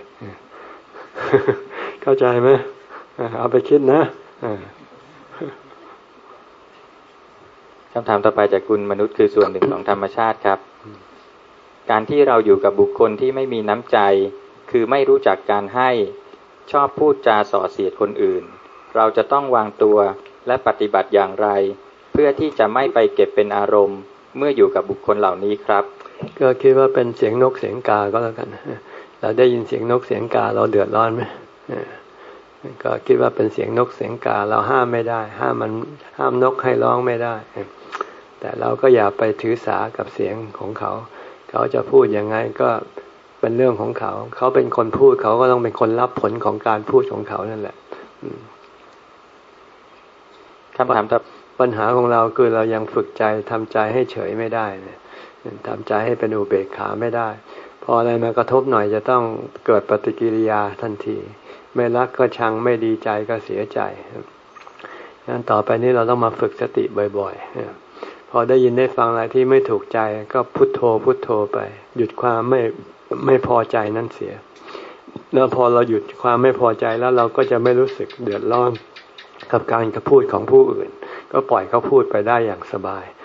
เข้าใจไหมเอาไปคิดนะคำถามต่อไปจากคุณมนุษย์คือส่วนหนึ่งของธรรมชาติครับการที่เราอยู่กับบุคคลที่ไม่มีน้ำใจคือไม่รู้จักการให้ชอบพูดจาส่อเสียดคนอื่นเราจะต้องวางตัวและปฏิบัติอย่างไรเพื่อที่จะไม่ไปเก็บเป็นอารมณ์เมื่ออยู่กับบุคคลเหล่านี้ครับก็คิดว่าเป็นเสียงนกเสียงกาก็แล้วกันเราได้ยินเสียงนกเสียงกาเราเดือดร้อนไหมก็คิดว่าเป็นเสียงนกเสียงกาเราห้ามไม่ได้ห้ามมันห้ามนกให้ร้องไม่ได้แต่เราก็อย่าไปถือสากับเสียงของเขาเขาจะพูดยังไงก็เป็นเรื่องของเขาเขาเป็นคนพูดเขาก็ต้องเป็นคนรับผลของการพูดของเขานั่นแหละคำถามปัญหาของเราคือเรายังฝึกใจทำใจให้เฉยไม่ได้เนี่ยทำใจให้เป็นอุเบกขาไม่ได้พออะไรมากระทบหน่อยจะต้องเกิดปฏิกิริยาทันทีไม่รักก็ชังไม่ดีใจก็เสียใจงั้นต่อไปนี้เราต้องมาฝึกสติบ่อยๆพอได้ยินได้ฟังอะไรที่ไม่ถูกใจก็พุทโธพุทโธไปหยุดความไม่ไม่พอใจนั่นเสียแล้วพอเราหยุดความไม่พอใจแล้วเราก็จะไม่รู้สึกเดือดร้อนกับการกระพูดของผู้อื่นก็ปล่อยเขาพูดไปได้อย่างสบาย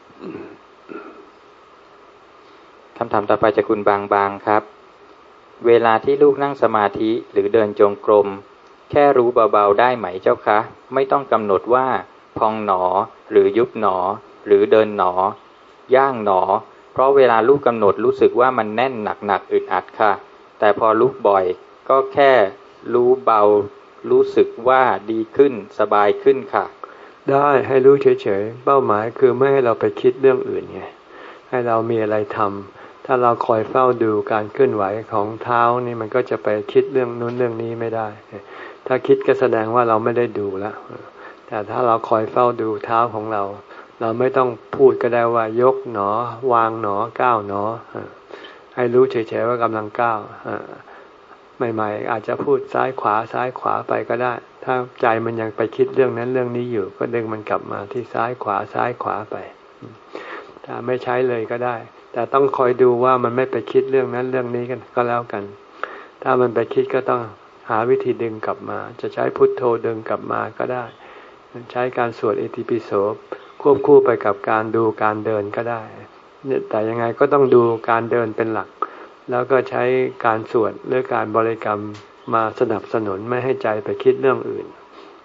คำถามต่อไปจากคุณบางบางครับเวลาที่ลูกนั่งสมาธิหรือเดินจงกรมแค่รู้เบาๆได้ไหมเจ้าคะไม่ต้องกำหนดว่าพองหนอหรือยุบหนอหรือเดินหนอย่างหนอเพราะเวลาลูกกำหนดรู้สึกว่ามันแน่นหนักๆอึดอัดค่ะแต่พอลุกบ่อยก็แค่รู้เบารู้สึกว่าดีขึ้นสบายขึ้นค่ะได้ให้รู้เฉยๆเป้าหมายคือไม่ให้เราไปคิดเรื่องอื่นไงให้เรามีอะไรทำถ้าเราคอยเฝ้าดูการเคลื่อนไหวของเท้านี่มันก็จะไปคิดเรื่องนู้นเรื่องนี้ไม่ได้ถ้าคิดก็แสดงว่าเราไม่ได้ดูแล้วแต่ถ้าเราคอยเฝ้าดูเท้าของเราเราไม่ต้องพูดก็ได้ว่ายกหนอวางหนอก้าวหนอให้รู้เฉยๆว่ากำลังก้าวใหม่ๆอาจจะพูดซ้ายขวาซ้ายขวาไปก็ได้ถ้าใจมันยังไปคิดเรื่องนั้นเรื่องนี้อยู่ก็ดึงมันกลับมาที่ซ้ายขวาซ้ายขวาไปถ้าไม่ใช้เลยก็ได้แต่ต้องคอยดูว่ามันไม่ไปคิดเรื่องนั้นเรื่องนี้กันก็แล้วกันถ้ามันไปคิดก็ต้องหาวิธีดึงกลับมาจะใช้พุทโธดึงกลับมาก็ได้ใช้การสวดอิติปิโสควบคู่ไปกับการดูการเดินก็ได้แต่ยังไงก็ต้องดูการเดินเป็นหลักแล้วก็ใช้การสวดหรือการบริกรรมมาสนับสนุนไม่ให้ใจไปคิดเรื่องอื่น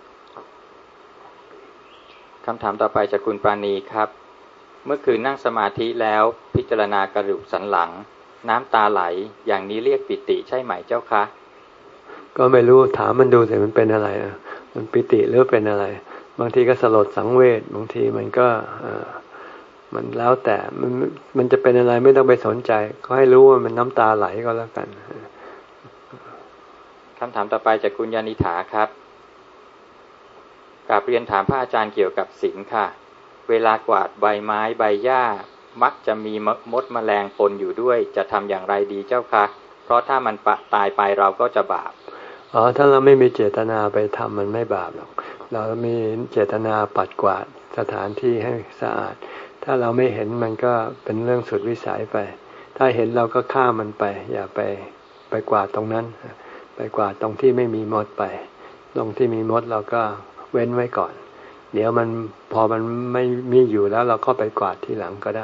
คำถามต่อไปจากคุณปราณีครับเมื่อคืนนั่งสมาธิแล้วพิจารณากระดูกสันหลังน้ำตาไหลอย่างนี้เรียกปิติใช่ไหมเจ้าคะก็ไม่รู้ถามมันดูสิมันเป็นอะไรอ่ะมันปิติหรือเป็นอะไรบางทีก็สลดสังเวชบางทีมันก็มันแล้วแต่มันมันจะเป็นอะไรไม่ต้องไปสนใจก็ให้รู้ว่ามันน้ำตาไหลก็แล้วกันคำถามต่อไปจากคุณยานิถาครับกราบเรียนถามพระอาจารย์เกี่ยวกับศีลค่ะเวลากวาดใบไม้ใบหญ้ามักจะมีมดแมลงปนอยู่ด้วยจะทำอย่างไรดีเจ้าคะเพราะถ้ามันตายไปเราก็จะบาปอ๋อถ้าเราไม่มีเจตนาไปทำมันไม่บาปหรอกเรามีเจตนาปัดกวาดสถานที่ให้สะอาดถ้าเราไม่เห็นมันก็เป็นเรื่องสุดวิสัยไปถ้าเห็นเราก็ฆ่ามันไปอย่าไปไปกวาดตรงนั้นไปกวาดตรงที่ไม่มีมดไปตรงที่มีมดเราก็เว้นไว้ก่อนเดี๋ยวมันพอมันไม่มีอยู่แล้วเราก็ไปกวาดทีหลังก็ได้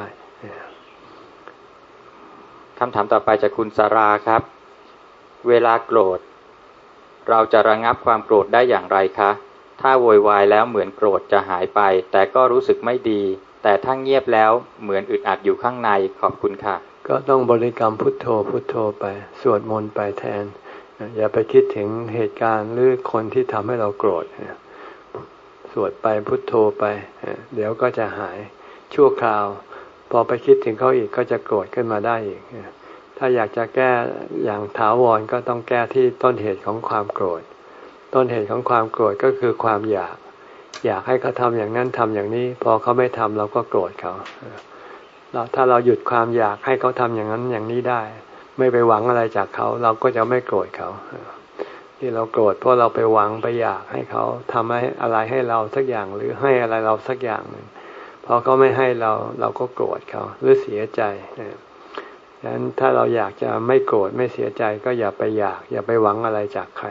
คำถามต่อไปจากคุณสาราครับเวลาโกรธเราจะระงับความโกรธได้อย่างไรคะถ้าโวยวายแล้วเหมือนโกรธจะหายไปแต่ก็รู้สึกไม่ดีแต่ถ้าเงียบแล้วเหมือนอึดอัดอยู่ข้างในขอบคุณค่ะก็ต้องบริกรรมพุทโธพุทโธไปสวดมนต์ไปแทนอย่าไปคิดถึงเหตุการณ์หรือคนที่ทำให้เราโกรธสวดไปพุทโธไปเดี๋ยวก็จะหายชั่วคราวพอไปคิดถึงเขาอีกก็จะโกรธขึ้นมาได้อีกถ้าอยากจะแก้อย่างถาวรก็ต้องแก้ที่ต้นเหตุของความโกรธต้นเหตุของความโกรธก็คือความอยากอยากให้เขาทำอย่างนั้นทำอย่างนี้พอเขาไม่ทำเราก็โกรธเขาเราถ้าเราหยุดความอยากให้เขาทำอย่างนั้นอย่างนี้ได้ไม่ไปหวังอะไรจากเขาเราก็จะไม่โกรธเขาที่เราโกรธเพราะเราไปหวังไปอยากให้เขาทำให้อะไรให้เราสักอย่างหรือให้อะไรเราสักอย่างหนึ่งพอเขาไม่ให้เราเราก็โกรธเขาหรือเสียใจดังนั้นถ้าเราอยากจะไม่โกรธไม่เสียใจก็อย่าไปอยากอย่าไปหวังอะไรจากใคร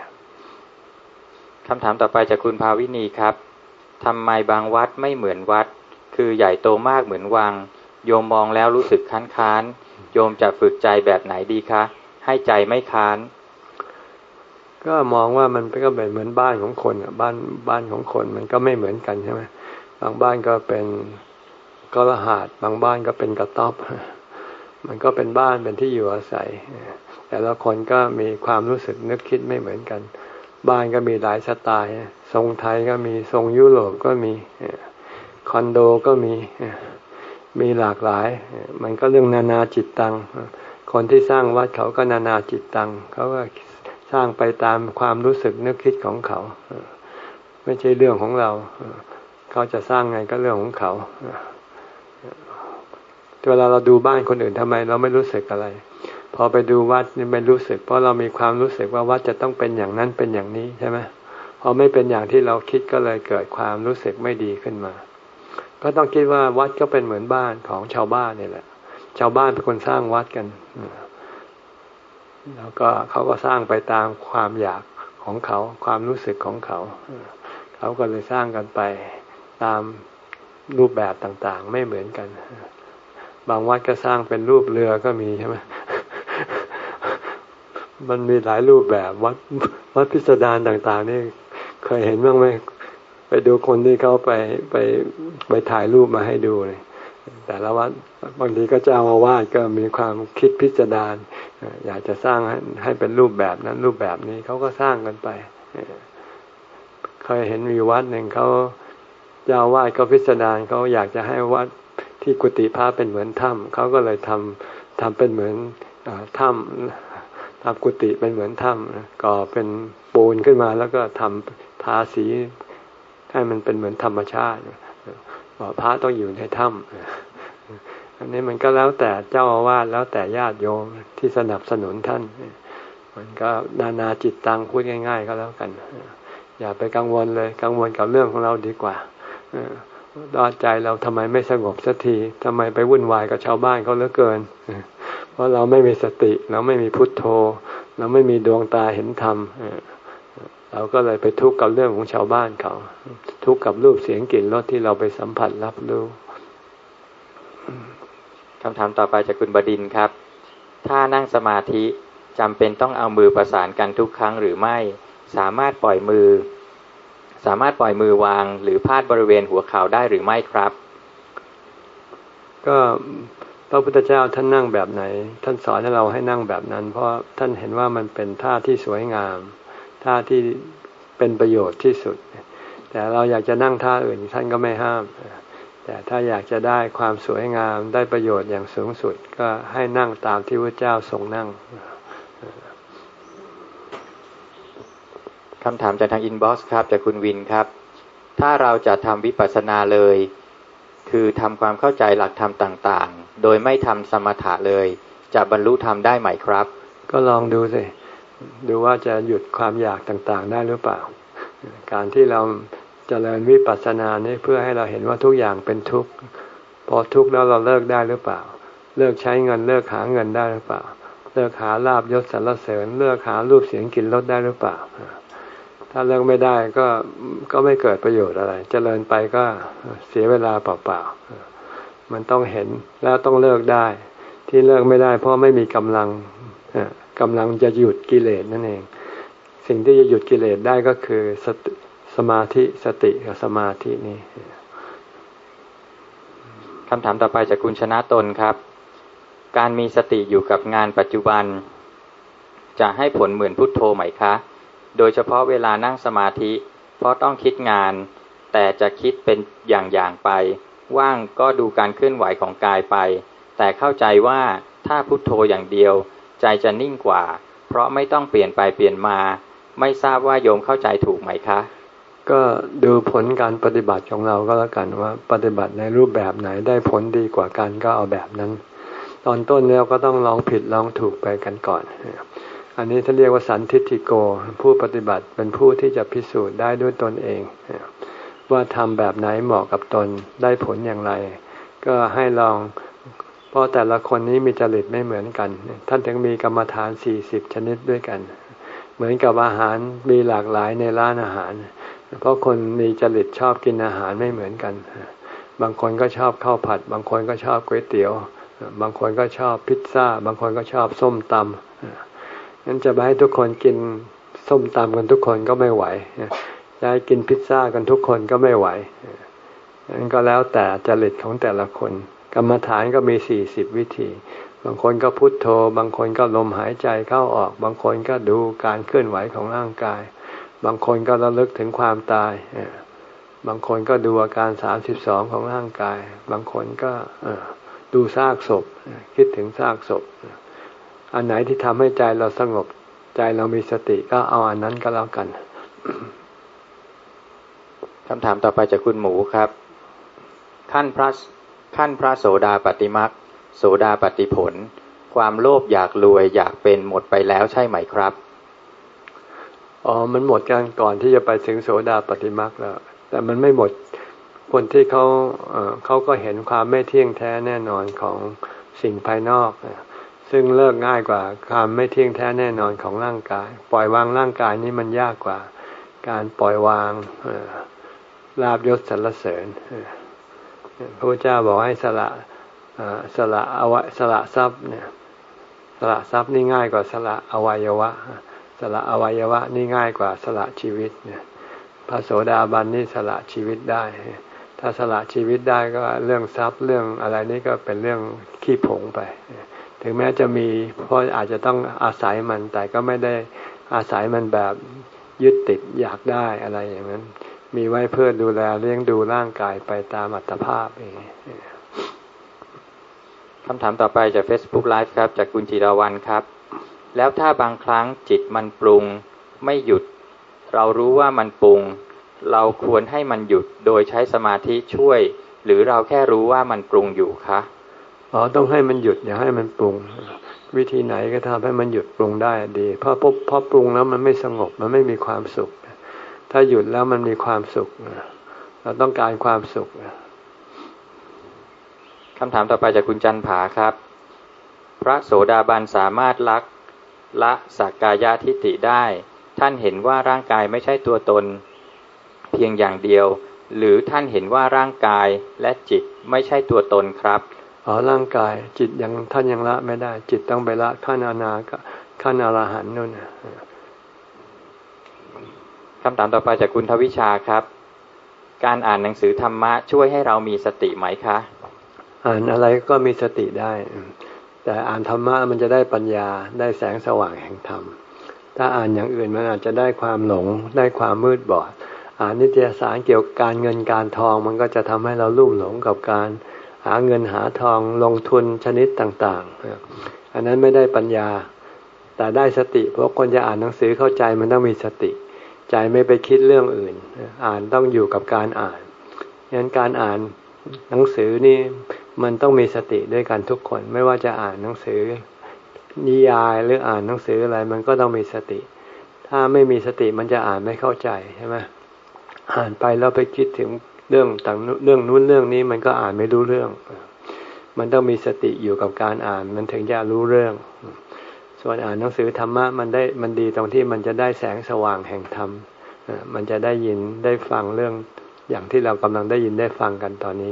คำถามต่อไปจากคุณภาวินีครับทำไมบางวัดไม่เหมือนวัดคือใหญ่โตมากเหมือนวังโยมมองแล้วรู้สึกค้านค้านโยมจะฝึกใจแบบไหนดีคะให้ใจไม่ค้านก็มองว่ามันก็เป็นเหมือนบ้านของคนอ่ะบ้านบ้านของคนมันก็ไม่เหมือนกันใช่ไหมบางบ้านก็เป็นกระหาดบางบ้านก็เป็นกระต๊อบมันก็เป็นบ้านเป็นที่อยู่อาศัยแต่ละคนก็มีความรู้สึกนึกคิดไม่เหมือนกันบ้านก็มีหลายสไตล์ทรงไทยก็มีทรงยุโรปก็มีคอนโดก็มีมีหลากหลายมันก็เรื่องนานาจิตตังคนที่สร้างวัดเขาก็นานาจิตตังเขาก็สร้างไปตามความรู้สึกนึกคิดของเขาไม่ใช่เรื่องของเราเขาจะสร้างไงก็เรื่องของเขาเวลาเราดูบ้านคนอื่นทำไมเราไม่รู้สึกอะไรพอไปดูวัดนี่ไม่รู้สึกเพราะเรามีความรู้สึกว่าวัดจะต้องเป็นอย่างนั้นเป็นอย่างนี้ใช่ไหมพอไม่เป็นอย่างที่เราคิดก็เลยเกิดความรู้สึกไม่ดีขึ้นมาก็ต้องคิดว่าวัดก็เป็นเหมือนบ้านของชาวบ้านนี่แหละชาวบ้านเป็นคนสร้างวัดกันแล้วก็เขาก็สร้างไปตามความอยากของเขาความรู้สึกของเขาเขาก็เลยสร้างกันไปตามรูปแบบต่างๆไม่เหมือนกันบางวัดก็สร้างเป็นรูปเรือก็มีใช่ไหมมันมีหลายรูปแบบวัดวัดพิสดารต่างๆนี่เคยเห็นบ้างไหมไปดูคนที่เขาไปไปไปถ่ายรูปมาให้ดูเลยแต่ละวัดบางทีก็เจ้าอาวาสก็มีความคิดพิสดารอยากจะสร้างให้ให้เป็นรูปแบบนั้นรูปแบบนี้เขาก็สร้างกันไปเคยเห็นมีวัดหนึ่งเขาเจ้าอาวาสก็พิสดารเขาอยากจะให้วัดที่กุฏิพระเป็นเหมือนถ้ำเขาก็เลยทำทำเป็นเหมือนถ้ำทำกุฏิเป็นเหมือนถ้ำก่อเป็นปูนขึ้นมาแล้วก็ทำทาสีให้มันเป็นเหมือนธรรมชาติพระต้องอยู่ในถ้ำอันนี้มันก็แล้วแต่เจ้าอาวาสแล้วแต่ญาติโยมที่สนับสนุนท่านมันก็นานาจิตตังพูดง่ายๆก็แล้วกันอย่าไปกังวลเลยกังวลกับเรื่องของเราดีกว่าดอใจเราทำไมไม่สงบสักทีทำไมไปวุ่นวายกับชาวบ้านเขาเหลือเกินเพราะเราไม่มีสติเราไม่มีพุทโธเราไม่มีดวงตาเห็นธรรมเราก็เลยไปทุกข์กับเรื่องของชาวบ้านเขาทุกข์กับรูปเสียงกลิ่นรสที่เราไปสัมผัสรับรู้คำถามต่อไปจากคุณบดินทร์ครับถ้านั่งสมาธิจำเป็นต้องเอามือประสานกันทุกครั้งหรือไม่สามารถปล่อยมือสามารถปล่อยมือวางหรือพาดบริเวณหัวเข่าได้หรือไม่ครับก็พระพุทธเจ้าท่านนั่งแบบไหนท่านสอนให้เราให้นั่งแบบนั้นเพราะท่านเห็นว่ามันเป็นท่าที่สวยงามท่าที่เป็นประโยชน์ที่สุดแต่เราอยากจะนั่งท่าอื่นท่านก็ไม่ห้ามแต่ถ้าอยากจะได้ความสวยงามได้ประโยชน์อย่างสูงสุดก็ให้นั่งตามที่พระเจ้าทรงนั่งคำถามจากทางอินบ็อกซ์ครับจากคุณวินครับถ้าเราจะทำวิปัสสนาเลยคือทำความเข้าใจหลักธรรมต่างๆโดยไม่ทำสมถะเลยจะบรรลุธรรมได้ไหมครับก็ลองดูสิดูว่าจะหยุดความอยากต่างๆได้หรือเปล่าการที่เราเจริญวิปัสสนานี่เพื่อให้เราเห็นว่าทุกอย่างเป็นทุกข์พอทุกข์แล้วเราเลิกได้หรือเปล่าเลิกใช้เงินเลิกหาเงินได้หรือเปล่าเลิกหาลาภยศสรรเสริญเลิกหารูปเสียงกลิ่นรสได้หรือเปล่าถ้าเลิกไม่ได้ก็ก็ไม่เกิดประโยชน์อะไรเจริญไปก็เสียเวลาเปล่าๆมันต้องเห็นแล้วต้องเลิกได้ที่เลิกไม่ได้เพราะไม่มีกำลังกำลังจะหยุดกิเลสนั่นเองสิ่งที่จะหยุดกิเลสได้ก็คือสติสมาธิสติกับสมาธินี่คำถามต่อไปจากคุณชนะตนครับการมีสติอยู่กับงานปัจจุบันจะให้ผลเหมือนพุทโธไหมคะโดยเฉพาะเวลานั่งสมาธิเพราะต้องคิดงานแต่จะคิดเป็นอย่างๆไปว่างก็ดูการเคลื่อนไหวของกายไปแต่เข้าใจว่าถ้าพุทโธอย่างเดียวใจจะนิ่งกว่าเพราะไม่ต้องเปลี่ยนไปเปลี่ยนมาไม่ทราบว่าโยมเข้าใจถูกไหมคะก็ดูผลการปฏิบัติของเราก็แล้วกันว่าปฏิบัติในรูปแบบไหนได้ผลดีกว่ากันก็เอาแบบนั้นตอนต้นเราก็ต้องลองผิดลองถูกไปกันก่อนอันนี้ท่านเรียกว่าสันทิฏฐิโกผู้ปฏิบัติเป็นผู้ที่จะพิสูจน์ได้ด้วยตนเองว่าทำแบบไหนเหมาะกับตนได้ผลอย่างไรก็ให้ลองเพราะแต่ละคนนี้มีจริตไม่เหมือนกันท่านถึงมีกรรมฐานสี่สิบชนิดด้วยกันเหมือนกับอาหารมีหลากหลายในร้านอาหารเพราะคนมีจริตชอบกินอาหารไม่เหมือนกันบางคนก็ชอบข้าวผัดบางคนก็ชอบก๋วยเตี๋ยวบางคนก็ชอบพิซซ่าบางคนก็ชอบส้มตำงั้นจะไปให้ทุกคนกินส้มตำกันทุกคนก็ไม่ไหวจะให้กินพิซซ่ากันทุกคนก็ไม่ไหวงั้นก็แล้วแต่จริตของแต่ละคนกรรมฐานก็มีสี่สิบวิธีบางคนก็พุทโธบางคนก็ลมหายใจเข้าออกบางคนก็ดูการเคลื่อนไหวของร่างกายบางคนก็ระลึกถึงความตายบางคนก็ดูอาการสามสิบสองของร่างกายบางคนก็ดูซากศพคิดถึงซากศพอันไหนที่ทำให้ใจเราสงบใจเรามีสติก็เอาอันนั้นก็แล้วกันคำถามต่อไปจากคุณหมูครับขั้นพระขั้นพระโสดาปัตติมรรคโสดาปัตติผลความโลภอยากรวยอยากเป็นหมดไปแล้วใช่ไหมครับอ๋อมันหมดกันก่อนที่จะไปถึงโสดาปัตติมรรคแล้วแต่มันไม่หมดคนที่เขาเอ่อเขาก็เห็นความไม่เที่ยงแท้แน่นอนของสิ่งภายนอกซึ่งเลิกง่ายกว่าความไม่เที่ยงแท้แน่นอนของร่างกายปล่อยวางร่างกายนี้มันยากกว่าการปล่อยวางลาภยศสรรเสริญพระพุทธเจ้าบอกให้สละสละอวัยสละทรัพย์เนี่ยสละทรัพย์นี่ง่ายกว่าสละอวัยวะสละอวัยวะนี่ง่ายกว่าสละชีวิตเนี่ยพระโสดาบันนี่สละชีวิตได้ถ้าสละชีวิตได้ก็เรื่องทรัพย์เรื่องอะไรนี่ก็เป็นเรื่องขี้ผงไปถึงแม้จะมีเพราะอาจจะต้องอาศัยมันแต่ก็ไม่ได้อาศัยมันแบบยึดติดอยากได้อะไรอย่างนั้นมีไว้เพื่อดูแลเลี้ยงดูร่างกายไปตามอัตภาพเองคำถามต่อไปจาก Facebook Live ครับจากคุณจิรวรรณครับแล้วถ้าบางครั้งจิตมันปรุงไม่หยุดเรารู้ว่ามันปรุงเราควรให้มันหยุดโดยใช้สมาธิช่วยหรือเราแค่รู้ว่ามันปรุงอยู่คะอ๋อต้องให้มันหยุดอย่าให้มันปรุงวิธีไหนก็ทำให้มันหยุดปรุงได้ดีเพราะพอปรุงแล้วมันไม่สงบมันไม่มีความสุขถ้าหยุดแล้วมันมีความสุขเราต้องการความสุขคำถามต่อไปจากคุณจันผาครับพระโสดาบันสามารถละละสักกายทิฏฐิได้ท่านเห็นว่าร่างกายไม่ใช่ตัวตนเพียงอย่างเดียวหรือท่านเห็นว่าร่างกายและจิตไม่ใช่ตัวตนครับอ๋อร่างกายจิตยังท่านยังละไม่ได้จิตต้องไปละขั้นอนาขั้นอรหันต์นู่นนะคำถามต่อไปจากคุณทวิชาครับการอ่านหนังสือธรรมะช่วยให้เรามีสติไหมคะอ่านอะไรก็มีสติได้แต่อ่านธรรมะมันจะได้ปัญญาได้แสงสว่างแห่งธรรมถ้าอ่านอย่างอื่นมันอาจจะได้ความหลงได้ความมืดบอดอ่านนิตยสารเกี่ยวกับการเงินการทองมันก็จะทำให้เราลุ่มหลงกับการหาเงินหาทองลงทุนชนิดต่างๆอันนั้นไม่ได้ปัญญาแต่ได้สติเพราะคนจะอ่านหนังสือเข้าใจมันต้องมีสติใจไม่ไปคิดเรื่องอื่นอ่านต้องอยู่กับการอ่านงั้นการอ่านหนังสือนี่มันต้องมีสติด้วยกันทุกคนไม่ว่าจะอ่านหนังสือนิยายหรืออ่านหนังสืออะไรมันก็ต้องมีสติถ้าไม่มีสติมันจะอ่านไม่เข้าใจใช่ไหมอ่านไปแล้วไปคิดถึงเรื่องต่างเรื่องนู้นเรื่องนี้มันก็อ่านไม่รู้เรื่องมันต้องมีสติอยู่กับการอ่านมันถึงจะรู้เรื่องส่วนอ่านหนังสือธรรมะมันได้มันดีตรงที่มันจะได้แสงสว่างแห่งธรรมมันจะได้ยินได้ฟังเรื่องอย่างที่เรากำลังได้ยินได้ฟังกันตอนนี้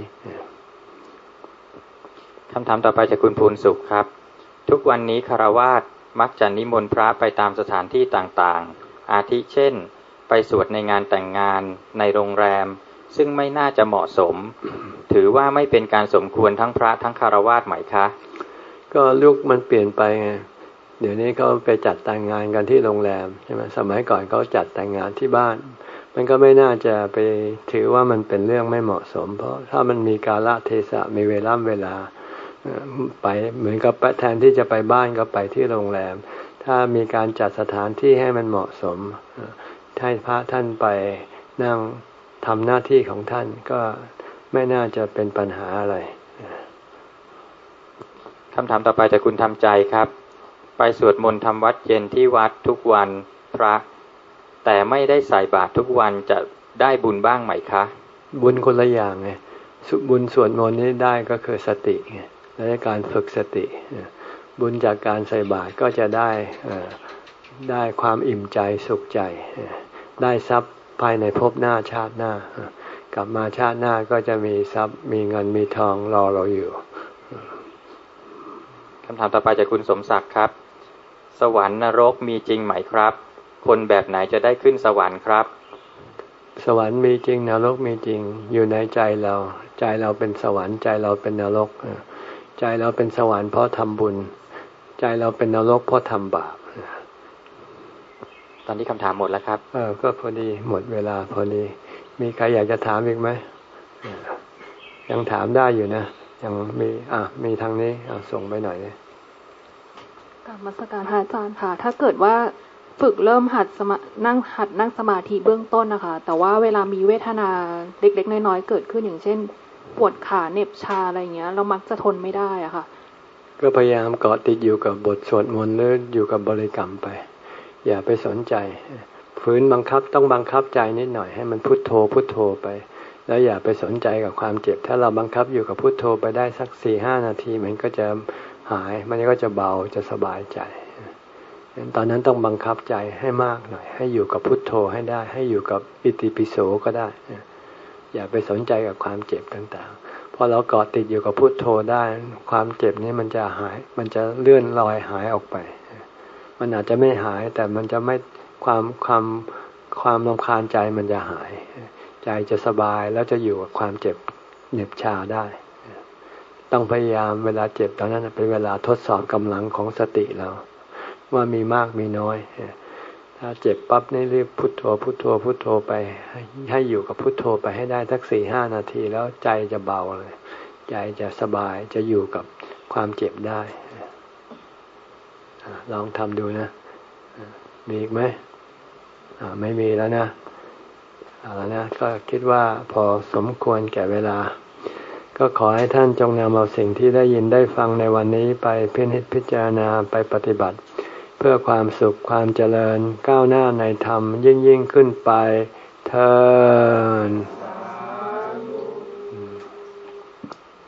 คำถามต่อไปจากคุณภูลสุขครับทุกวันนี้ฆราวาสมักจะนิมนต์พระไปตามสถานที่ต่างๆอาทิเช่นไปสวดในงานแต่งงานในโรงแรมซึ่งไม่น่าจะเหมาะสม ถือว่าไม่เป็นการสมควรทั้งพระทั้งฆราวาสไหมคะก็ลูกมันเปลี่ยนไปไงเดี๋ยวนี้เขาไปจัดแต่งงานกันที่โรงแรมใช่ไหมสมัยก่อนเขาจัดแต่งงานที่บ้านมันก็ไม่น่าจะไปถือว่ามันเป็นเรื่องไม่เหมาะสมเพราะถ้ามันมีกาลเทศะมีเวลาเวลาไปเหมือนกับแทนที่จะไปบ้านก็ไปที่โรงแรมถ้ามีการจัดสถานที่ให้มันเหมาะสมให้พระท่านไปนั่งทำหน้าที่ของท่านก็ไม่น่าจะเป็นปัญหาอะไรคำถามต่อไปจากคุณทำใจครับไปสวดมนต์ทำวัดเย็นที่วัดทุกวันพระแต่ไม่ได้ใส่บาตรทุกวันจะได้บุญบ้างไหมคะบุญคนละอย่างไงบุญสวดมนต์นี้ได้ก็คือสติไงและการฝึกสติบุญจากการใส่บาตรก็จะได้ได้ความอิ่มใจสุขใจได้ทรัพย์ภายในภพหน้าชาติหน้ากลับมาชาติหน้าก็จะมีทรัพย์มีเงินมีทองรอเราอยู่คำถามต่อไปจากคุณสมศักดิ์ครับสวรรค์นรกมีจริงไหมครับคนแบบไหนจะได้ขึ้นสวรรค์ครับสวรรค์มีจริงนรกมีจริงอยู่ในใจเราใจเราเป็นสวรรค์ใจเราเป็นนรกใจเราเป็นสวรรค์เพราะทำบุญใจเราเป็นนรกเพราะทำบาปตอนนี้คำถามหมดแล้วครับเออก็พอดีหมดเวลาพอดีมีใครอยากจะถามอีกไหมยังถามได้อยู่นะยังมีอ่ะมีทางนี้อ่ะส่งไปหน่อยเลยกรรมสการอาจารย์ค่ะถ้าเกิดว่าฝึกเริ่มหัดสมานั่งหัดนั่งสมาธิเบื้องต้นนะคะแต่ว่าเวลามีเวทนาเล็กๆน้อยๆเกิดขึ้นอย่างเช่นปวดขาเหน็บชาอะไรอย่างเงี้ยเรามักจะทนไม่ได้อะค่ะก็พยายามเกาะติดอยู่กับบทสวดมนต์หรืออยู่กับบริกรรมไปอย่าไปสนใจฝืนบังคับต้องบังคับใจนิดหน่อยให้มันพุทโธพุทโธไปแล้วอย่าไปสนใจกับความเจ็บถ้าเราบังคับอยู่กับพุทโธไปได้สักสี่ห้านาทีมันก็จะหายมันก็จะเบาจะสบายใจตอนนั้นต้องบังคับใจให้มากหน่อยให้อยู่กับพุทโธให้ได้ให้อยู่กับอิติปิโสก็ได้อย่าไปสนใจกับความเจ็บต่างๆพอเราเกาะติดอยู่กับพุทโธได้ความเจ็บนี้มันจะหายมันจะเลื่อนลอยหายออกไปมันอาจจะไม่หายแต่มันจะไม่ความความความรำคาญใจมันจะหายใจจะสบายแล้วจะอยู่กับความเจ็บเหน็บชาได้ต้องพยายามเวลาเจ็บตอนนั้นเป็นเวลาทดสอบกำลังของสติเราว่ามีมากมีน้อยถ้าเจ็บปั๊บนี่รีบพุทโธพุทโธพุทโธไปให้ให้อยู่กับพุทโธไปให้ได้สักสี่ห้านาทีแล้วใจจะเบาเลยใจจะสบายจะอยู่กับความเจ็บได้ลองทำดูนะมีอีกไหมไม่มีแล้วนะเอาละนะก็คิดว่าพอสมควรแก่เวลาก็ขอให้ท่านจงนำเอาสิ่งที่ได้ยินได้ฟังในวันนี้ไปพินิจพิจารณาไปปฏิบัติเพื่อความสุขความเจริญก้าวหน้าในธรรมยิ่งยิ่งขึ้นไปเทอญ